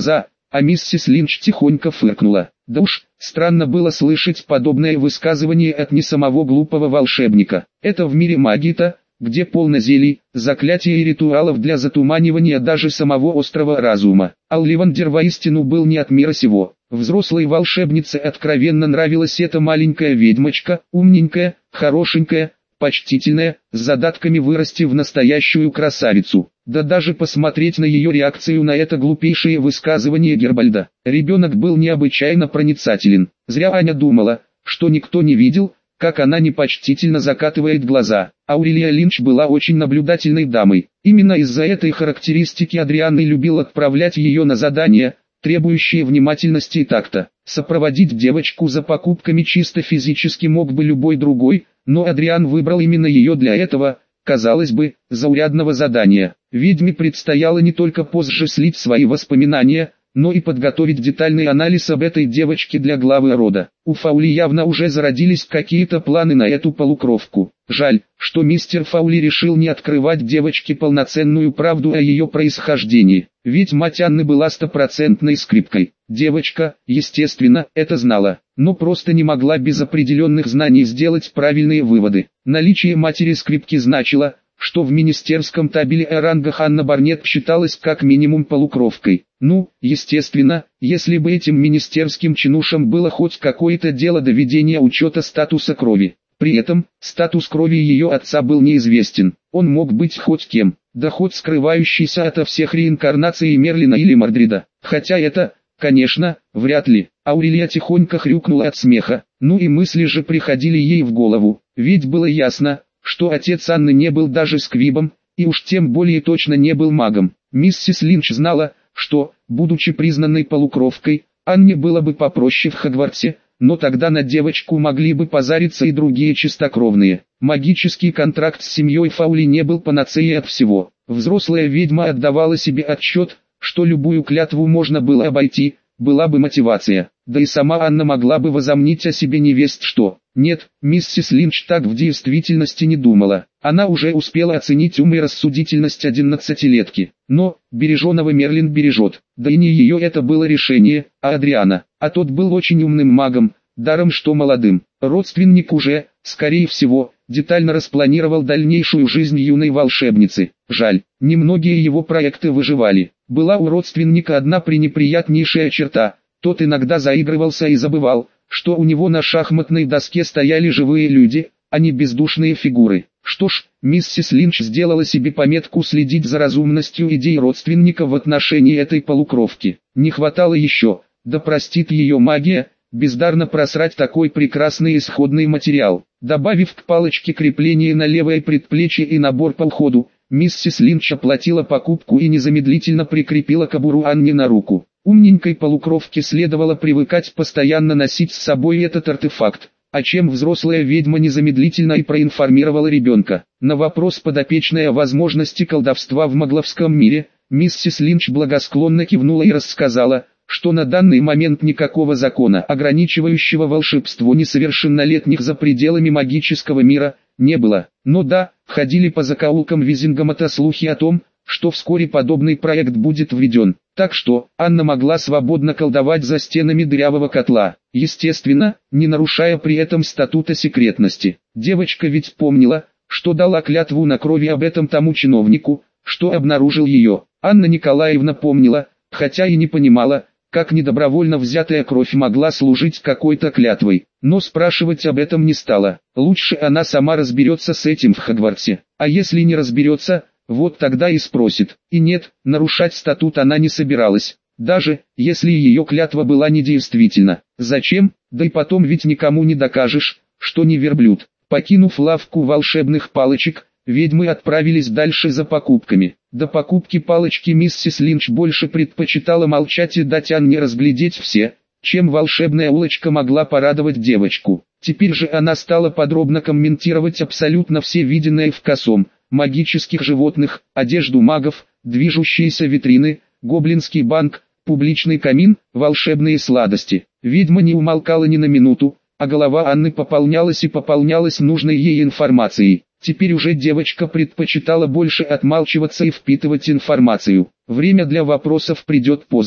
а миссис Линч тихонько фыркнула. Да уж, странно было слышать подобное высказывание от не самого глупого волшебника. Это в мире магии-то, где полно зелий, заклятий и ритуалов для затуманивания даже самого острого разума. Олливандер воистину был не от мира сего. Взрослой волшебнице откровенно нравилась эта маленькая ведьмочка, умненькая, хорошенькая, почтительная, с задатками вырасти в настоящую красавицу. Да даже посмотреть на ее реакцию на это глупейшее высказывание Гербальда. Ребенок был необычайно проницателен. Зря Аня думала, что никто не видел, как она непочтительно закатывает глаза. Аурелия Линч была очень наблюдательной дамой. Именно из-за этой характеристики Адриана любил отправлять ее на задания, требующие внимательности и такта. Сопроводить девочку за покупками чисто физически мог бы любой другой, но Адриан выбрал именно ее для этого, казалось бы, заурядного задания. Ведьме предстояло не только позже слить свои воспоминания, но и подготовить детальный анализ об этой девочке для главы рода. У Фаули явно уже зародились какие-то планы на эту полукровку. Жаль, что мистер Фаули решил не открывать девочке полноценную правду о ее происхождении, ведь мать Анны была стопроцентной скрипкой. Девочка, естественно, это знала, но просто не могла без определенных знаний сделать правильные выводы. Наличие матери скрипки значило, что в министерском табеле о рангах Анна Барнетт считалась как минимум полукровкой. Ну, естественно, если бы этим министерским чинушам было хоть какое-то дело до ведения учета статуса крови. При этом, статус крови ее отца был неизвестен, он мог быть хоть кем, да хоть скрывающийся ото всех реинкарнацией Мерлина или Мордрида. Хотя это, конечно, вряд ли. Аурелия тихонько хрюкнула от смеха, ну и мысли же приходили ей в голову, ведь было ясно, что отец Анны не был даже сквибом, и уж тем более точно не был магом. Миссис Линч знала, что, будучи признанной полукровкой, Анне было бы попроще в Хогвартсе, но тогда на девочку могли бы позариться и другие чистокровные. Магический контракт с семьей Фаули не был панацеей от всего. Взрослая ведьма отдавала себе отчет, что любую клятву можно было обойти, была бы мотивация. Да и сама Анна могла бы возомнить о себе невесть что. Нет, миссис Линч так в действительности не думала. Она уже успела оценить ум и рассудительность одиннадцатилетки. Но, береженого Мерлин бережет. Да и не ее это было решение, а Адриана. А тот был очень умным магом, даром что молодым. Родственник уже, скорее всего, детально распланировал дальнейшую жизнь юной волшебницы. Жаль, немногие его проекты выживали. Была у родственника одна пренеприятнейшая черта. Тот иногда заигрывался и забывал, что у него на шахматной доске стояли живые люди, а не бездушные фигуры. Что ж, миссис Линч сделала себе пометку следить за разумностью идей родственника в отношении этой полукровки. Не хватало еще, да простит ее магия, бездарно просрать такой прекрасный исходный материал. Добавив к палочке крепление на левое предплечье и набор по уходу, миссис Линч оплатила покупку и незамедлительно прикрепила кобуру Анне на руку. Умненькой полукровке следовало привыкать постоянно носить с собой этот артефакт, о чем взрослая ведьма незамедлительно и проинформировала ребенка. На вопрос подопечной о возможности колдовства в магловском мире, миссис Линч благосклонно кивнула и рассказала, что на данный момент никакого закона, ограничивающего волшебство несовершеннолетних за пределами магического мира, не было. Но да, ходили по закоулкам Визингамата слухи о том, что вскоре подобный проект будет введен. Так что, Анна могла свободно колдовать за стенами дырявого котла, естественно, не нарушая при этом статута секретности. Девочка ведь помнила, что дала клятву на крови об этом тому чиновнику, что обнаружил ее. Анна Николаевна помнила, хотя и не понимала, как недобровольно взятая кровь могла служить какой-то клятвой, но спрашивать об этом не стала. Лучше она сама разберется с этим в Хогвартсе, а если не разберется, вот тогда и спросит. И нет, нарушать статут она не собиралась, даже если ее клятва была недействительна. Зачем? Да и потом ведь никому не докажешь, что не верблюд. Покинув лавку волшебных палочек, ведьмы отправились дальше за покупками. До покупки палочки миссис Линч больше предпочитала молчать и дать Анне разглядеть все, чем волшебная улочка могла порадовать девочку. Теперь же она стала подробно комментировать абсолютно все виденное в косом, магических животных, одежду магов, движущиеся витрины, гоблинский банк, публичный камин, волшебные сладости. Ведьма не умолкала ни на минуту, а голова Анны пополнялась и пополнялась нужной ей информацией. Теперь уже девочка предпочитала больше отмалчиваться и впитывать информацию. Время для вопросов придет позже.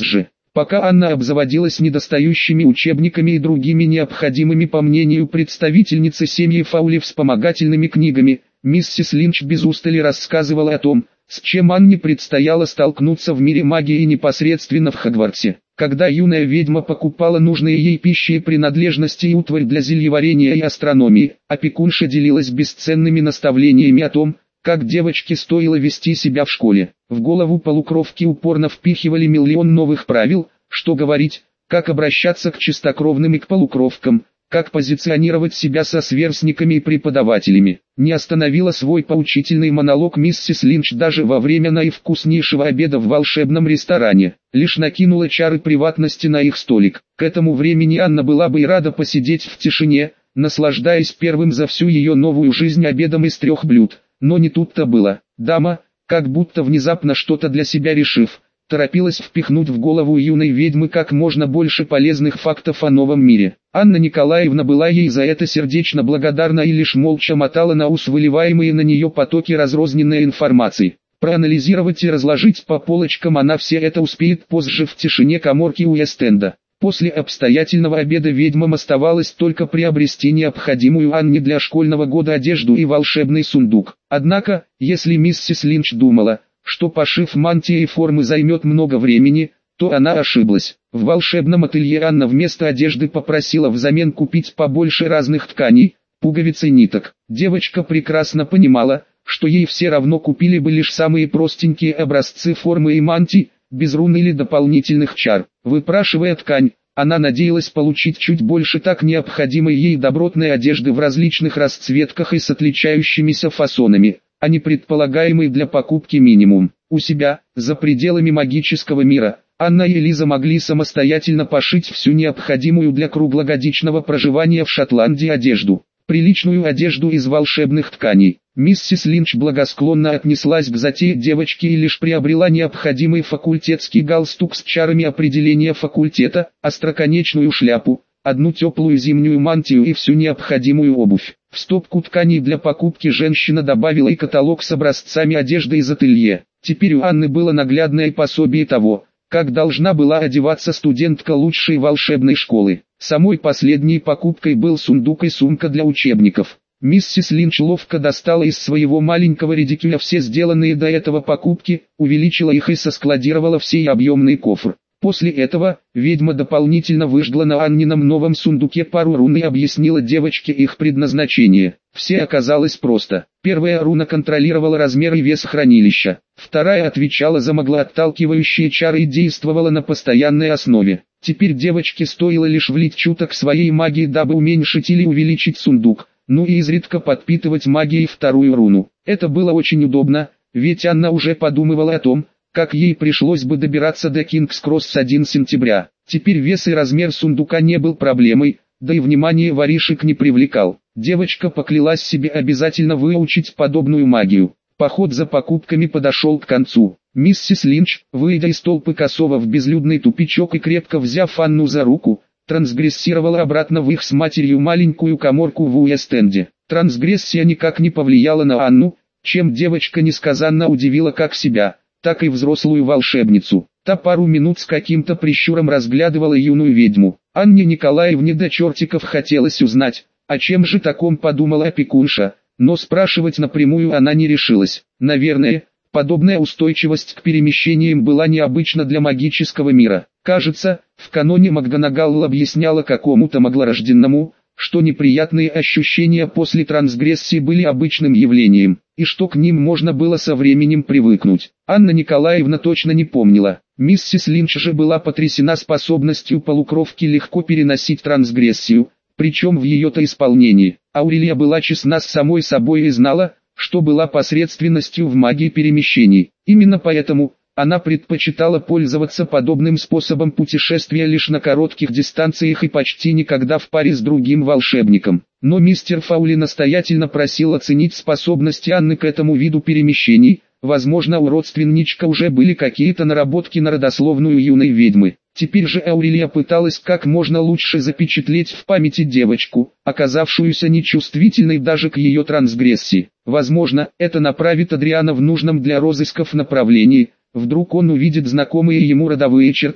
Пока Анна обзаводилась недостающими учебниками и другими необходимыми по мнению представительницы семьи Фаули вспомогательными книгами, миссис Линч без устали рассказывала о том, с чем Анне предстояло столкнуться в мире магии непосредственно в Хогвартсе. Когда юная ведьма покупала нужные ей пищи и принадлежности и утварь для зельеварения и астрономии, опекунша делилась бесценными наставлениями о том, как девочке стоило вести себя в школе. В голову полукровки упорно впихивали миллион новых правил, что говорить, как обращаться к чистокровным и к полукровкам, как позиционировать себя со сверстниками и преподавателями. Не остановила свой поучительный монолог миссис Линч даже во время наивкуснейшего обеда в волшебном ресторане, лишь накинула чары приватности на их столик. К этому времени Анна была бы и рада посидеть в тишине, наслаждаясь первым за всю ее новую жизнь обедом из трех блюд. Но не тут-то было. Дама, как будто внезапно что-то для себя решив, торопилась впихнуть в голову юной ведьмы как можно больше полезных фактов о новом мире. Анна Николаевна была ей за это сердечно благодарна и лишь молча мотала на ус выливаемые на нее потоки разрозненной информации. Проанализировать и разложить по полочкам она все это успеет позже в тишине каморки у Эстенда. После обстоятельного обеда ведьмам оставалось только приобрести необходимую Анне для школьного года одежду и волшебный сундук. Однако, если миссис Линч думала, что пошив мантии и формы займет много времени, то она ошиблась. В волшебном ателье Анна вместо одежды попросила взамен купить побольше разных тканей, пуговиц и ниток. Девочка прекрасно понимала, что ей все равно купили бы лишь самые простенькие образцы формы и мантий, без рун или дополнительных чар. Выпрашивая ткань, она надеялась получить чуть больше так необходимой ей добротной одежды в различных расцветках и с отличающимися фасонами, а не предполагаемый для покупки минимум. У себя, за пределами магического мира, Анна и Лиза могли самостоятельно пошить всю необходимую для круглогодичного проживания в Шотландии одежду. Приличную одежду из волшебных тканей. Миссис Линч благосклонно отнеслась к затее девочки и лишь приобрела необходимый факультетский галстук с чарами определения факультета, остроконечную шляпу, одну теплую зимнюю мантию и всю необходимую обувь. В стопку тканей для покупки женщина добавила и каталог с образцами одежды из ателье. Теперь у Анны было наглядное пособие того, как должна была одеваться студентка лучшей волшебной школы. Самой последней покупкой был сундук и сумка для учебников. Миссис Линч ловко достала из своего маленького редикюля все сделанные до этого покупки, увеличила их и соскладировала в сей объемный кофр. После этого, ведьма дополнительно выжгла на Аннином новом сундуке пару рун и объяснила девочке их предназначение. Все оказалось просто. Первая руна контролировала размер и вес хранилища. Вторая отвечала за маглоотталкивающие чары и действовала на постоянной основе. Теперь девочке стоило лишь влить чуток своей магии, дабы уменьшить или увеличить сундук, ну и изредка подпитывать магией вторую руну. Это было очень удобно, ведь Анна уже подумывала о том, как ей пришлось бы добираться до Кингс-Кросс с первого сентября. Теперь вес и размер сундука не был проблемой, да и внимание воришек не привлекал. Девочка поклялась себе обязательно выучить подобную магию. Поход за покупками подошел к концу. Миссис Линч, выйдя из толпы косово в безлюдный тупичок и крепко взяв Анну за руку, трансгрессировала обратно в их с матерью маленькую каморку в Уэст-Энде. Трансгрессия никак не повлияла на Анну, чем девочка несказанно удивила как себя, так и взрослую волшебницу. Та пару минут с каким-то прищуром разглядывала юную ведьму. Анне Николаевне до чертиков хотелось узнать, о чем же таком подумала опекунша, но спрашивать напрямую она не решилась. Наверное, подобная устойчивость к перемещениям была необычна для магического мира. Кажется, в каноне МакГонагалл объясняла какому-то маглорожденному, что неприятные ощущения после трансгрессии были обычным явлением, и что к ним можно было со временем привыкнуть. Анна Николаевна точно не помнила. Миссис Линч же была потрясена способностью полукровки легко переносить трансгрессию, причем в ее-то исполнении. Аурелия была честна с самой собой и знала, что была посредственностью в магии перемещений. Именно поэтому она предпочитала пользоваться подобным способом путешествия лишь на коротких дистанциях и почти никогда в паре с другим волшебником. Но мистер Фаули настоятельно просил оценить способности Анны к этому виду перемещений. Возможно, у родственничка уже были какие-то наработки на родословную юной ведьмы. Теперь же Аурелия пыталась как можно лучше запечатлеть в памяти девочку, оказавшуюся нечувствительной даже к ее трансгрессии. Возможно, это направит Адриана в нужном для розысков направлении. Вдруг он увидит знакомые ему родовые черты,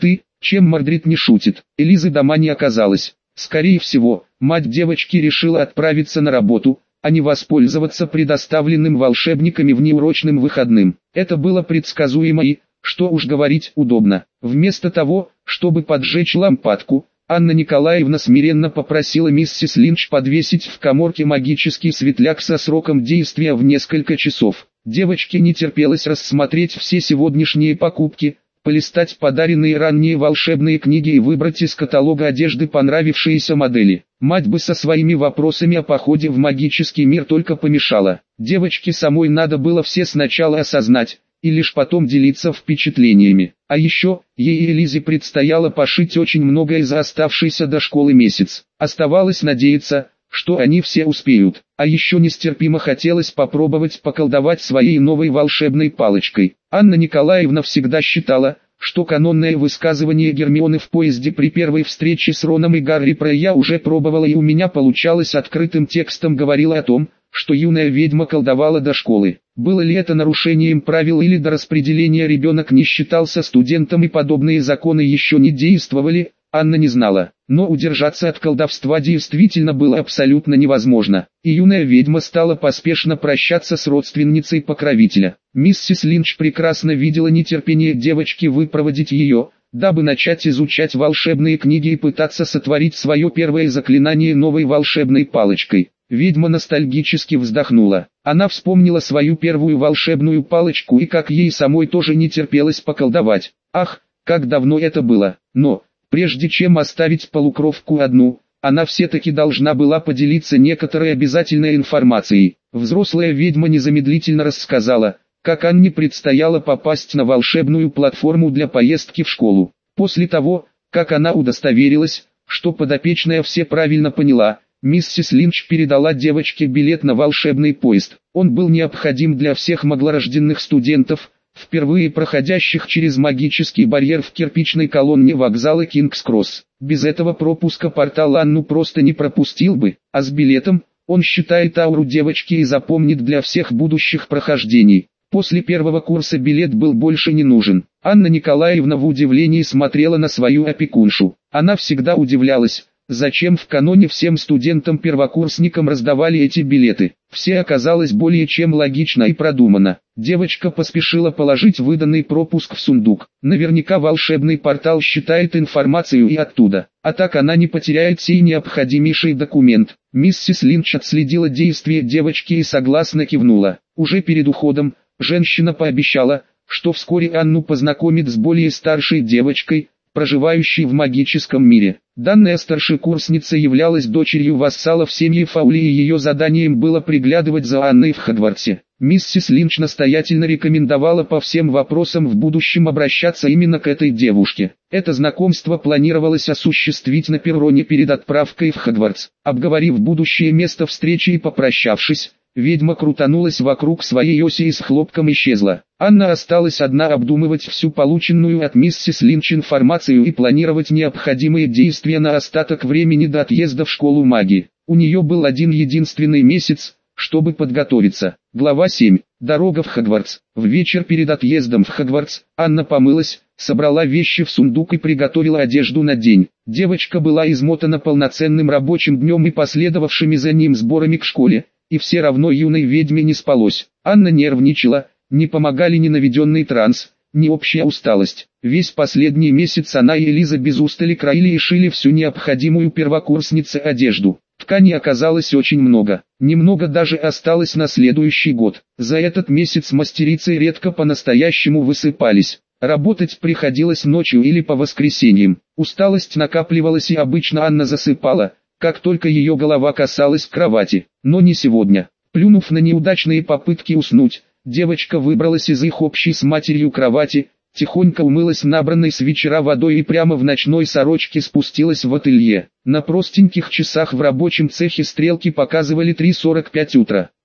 Чем Мордрид не шутит, Элизы дома не оказалось. Скорее всего, мать девочки решила отправиться на работу, а не воспользоваться предоставленным волшебниками внеурочным выходным. Это было предсказуемо и, что уж говорить, удобно. Вместо того, чтобы поджечь лампадку, Анна Николаевна смиренно попросила миссис Линч подвесить в каморке магический светляк со сроком действия в несколько часов. Девочке не терпелось рассмотреть все сегодняшние покупки, полистать подаренные ранее волшебные книги и выбрать из каталога одежды понравившиеся модели. Мать бы со своими вопросами о походе в магический мир только помешала. Девочке самой надо было все сначала осознать, и лишь потом делиться впечатлениями. А еще, ей и Элизе предстояло пошить очень многое за оставшийся до школы месяц. Оставалось надеяться, что они все успеют. А еще нестерпимо хотелось попробовать поколдовать своей новой волшебной палочкой. Анна Николаевна всегда считала, что канонное высказывание Гермионы в поезде при первой встрече с Роном и Гарри про «я уже пробовала и у меня получалось» открытым текстом говорила о том, что юная ведьма колдовала до школы. Было ли это нарушением правил или до распределения ребенок не считался студентом и подобные законы еще не действовали, Анна не знала. Но удержаться от колдовства действительно было абсолютно невозможно. И юная ведьма стала поспешно прощаться с родственницей покровителя. Миссис Линч прекрасно видела нетерпение девочки выпроводить ее, дабы начать изучать волшебные книги и пытаться сотворить свое первое заклинание новой волшебной палочкой. Ведьма ностальгически вздохнула. Она вспомнила свою первую волшебную палочку и как ей самой тоже не терпелось поколдовать. Ах, как давно это было. Но, прежде чем оставить полукровку одну, она все-таки должна была поделиться некоторой обязательной информацией. Взрослая ведьма незамедлительно рассказала, как Анне предстояло попасть на волшебную платформу для поездки в школу. После того, как она удостоверилась, что подопечная все правильно поняла, миссис Линч передала девочке билет на волшебный поезд. Он был необходим для всех маглорожденных студентов, впервые проходящих через магический барьер в кирпичной колонне вокзала Кингс-Кросс. Без этого пропуска портал Анну просто не пропустил бы, а с билетом, он считает ауру девочки и запомнит для всех будущих прохождений. После первого курса билет был больше не нужен. Анна Николаевна в удивлении смотрела на свою опекуншу. Она всегда удивлялась, зачем в каноне всем студентам-первокурсникам раздавали эти билеты. Все оказалось более чем логично и продумано. Девочка поспешила положить выданный пропуск в сундук. Наверняка волшебный портал считает информацию и оттуда. А так она не потеряет сей необходимейший документ. Миссис Линч отследила действия девочки и согласно кивнула. Уже перед уходом, женщина пообещала, что вскоре Анну познакомит с более старшей девочкой, проживающей в магическом мире. Данная старшекурсница являлась дочерью вассала в семье Фаули, и ее заданием было приглядывать за Анной в Хогвартсе. Миссис Линч настоятельно рекомендовала по всем вопросам в будущем обращаться именно к этой девушке. Это знакомство планировалось осуществить на перроне перед отправкой в Хогвартс. Обговорив будущее место встречи и попрощавшись, ведьма крутанулась вокруг своей оси и с хлопком исчезла. Анна осталась одна обдумывать всю полученную от миссис Линч информацию и планировать необходимые действия на остаток времени до отъезда в школу магии. У нее был один единственный месяц, чтобы подготовиться. Глава семь. Дорога в Хогвартс. В вечер перед отъездом в Хогвартс, Анна помылась, собрала вещи в сундук и приготовила одежду на день. Девочка была измотана полноценным рабочим днем и последовавшими за ним сборами к школе, и все равно юной ведьме не спалось. Анна нервничала, не помогали ни наведенный транс, ни общая усталость. Весь последний месяц она и Элиза без устали краили и шили всю необходимую первокурснице одежду. Ткани оказалось очень много, немного даже осталось на следующий год. За этот месяц мастерицы редко по-настоящему высыпались. Работать приходилось ночью или по воскресеньям. Усталость накапливалась, и обычно Анна засыпала, как только ее голова касалась кровати. Но не сегодня. Плюнув на неудачные попытки уснуть, девочка выбралась из их общей с матерью кровати, тихонько умылась набранной с вечера водой и прямо в ночной сорочке спустилась в ателье. На простеньких часах в рабочем цехе стрелки показывали три сорок пять утра.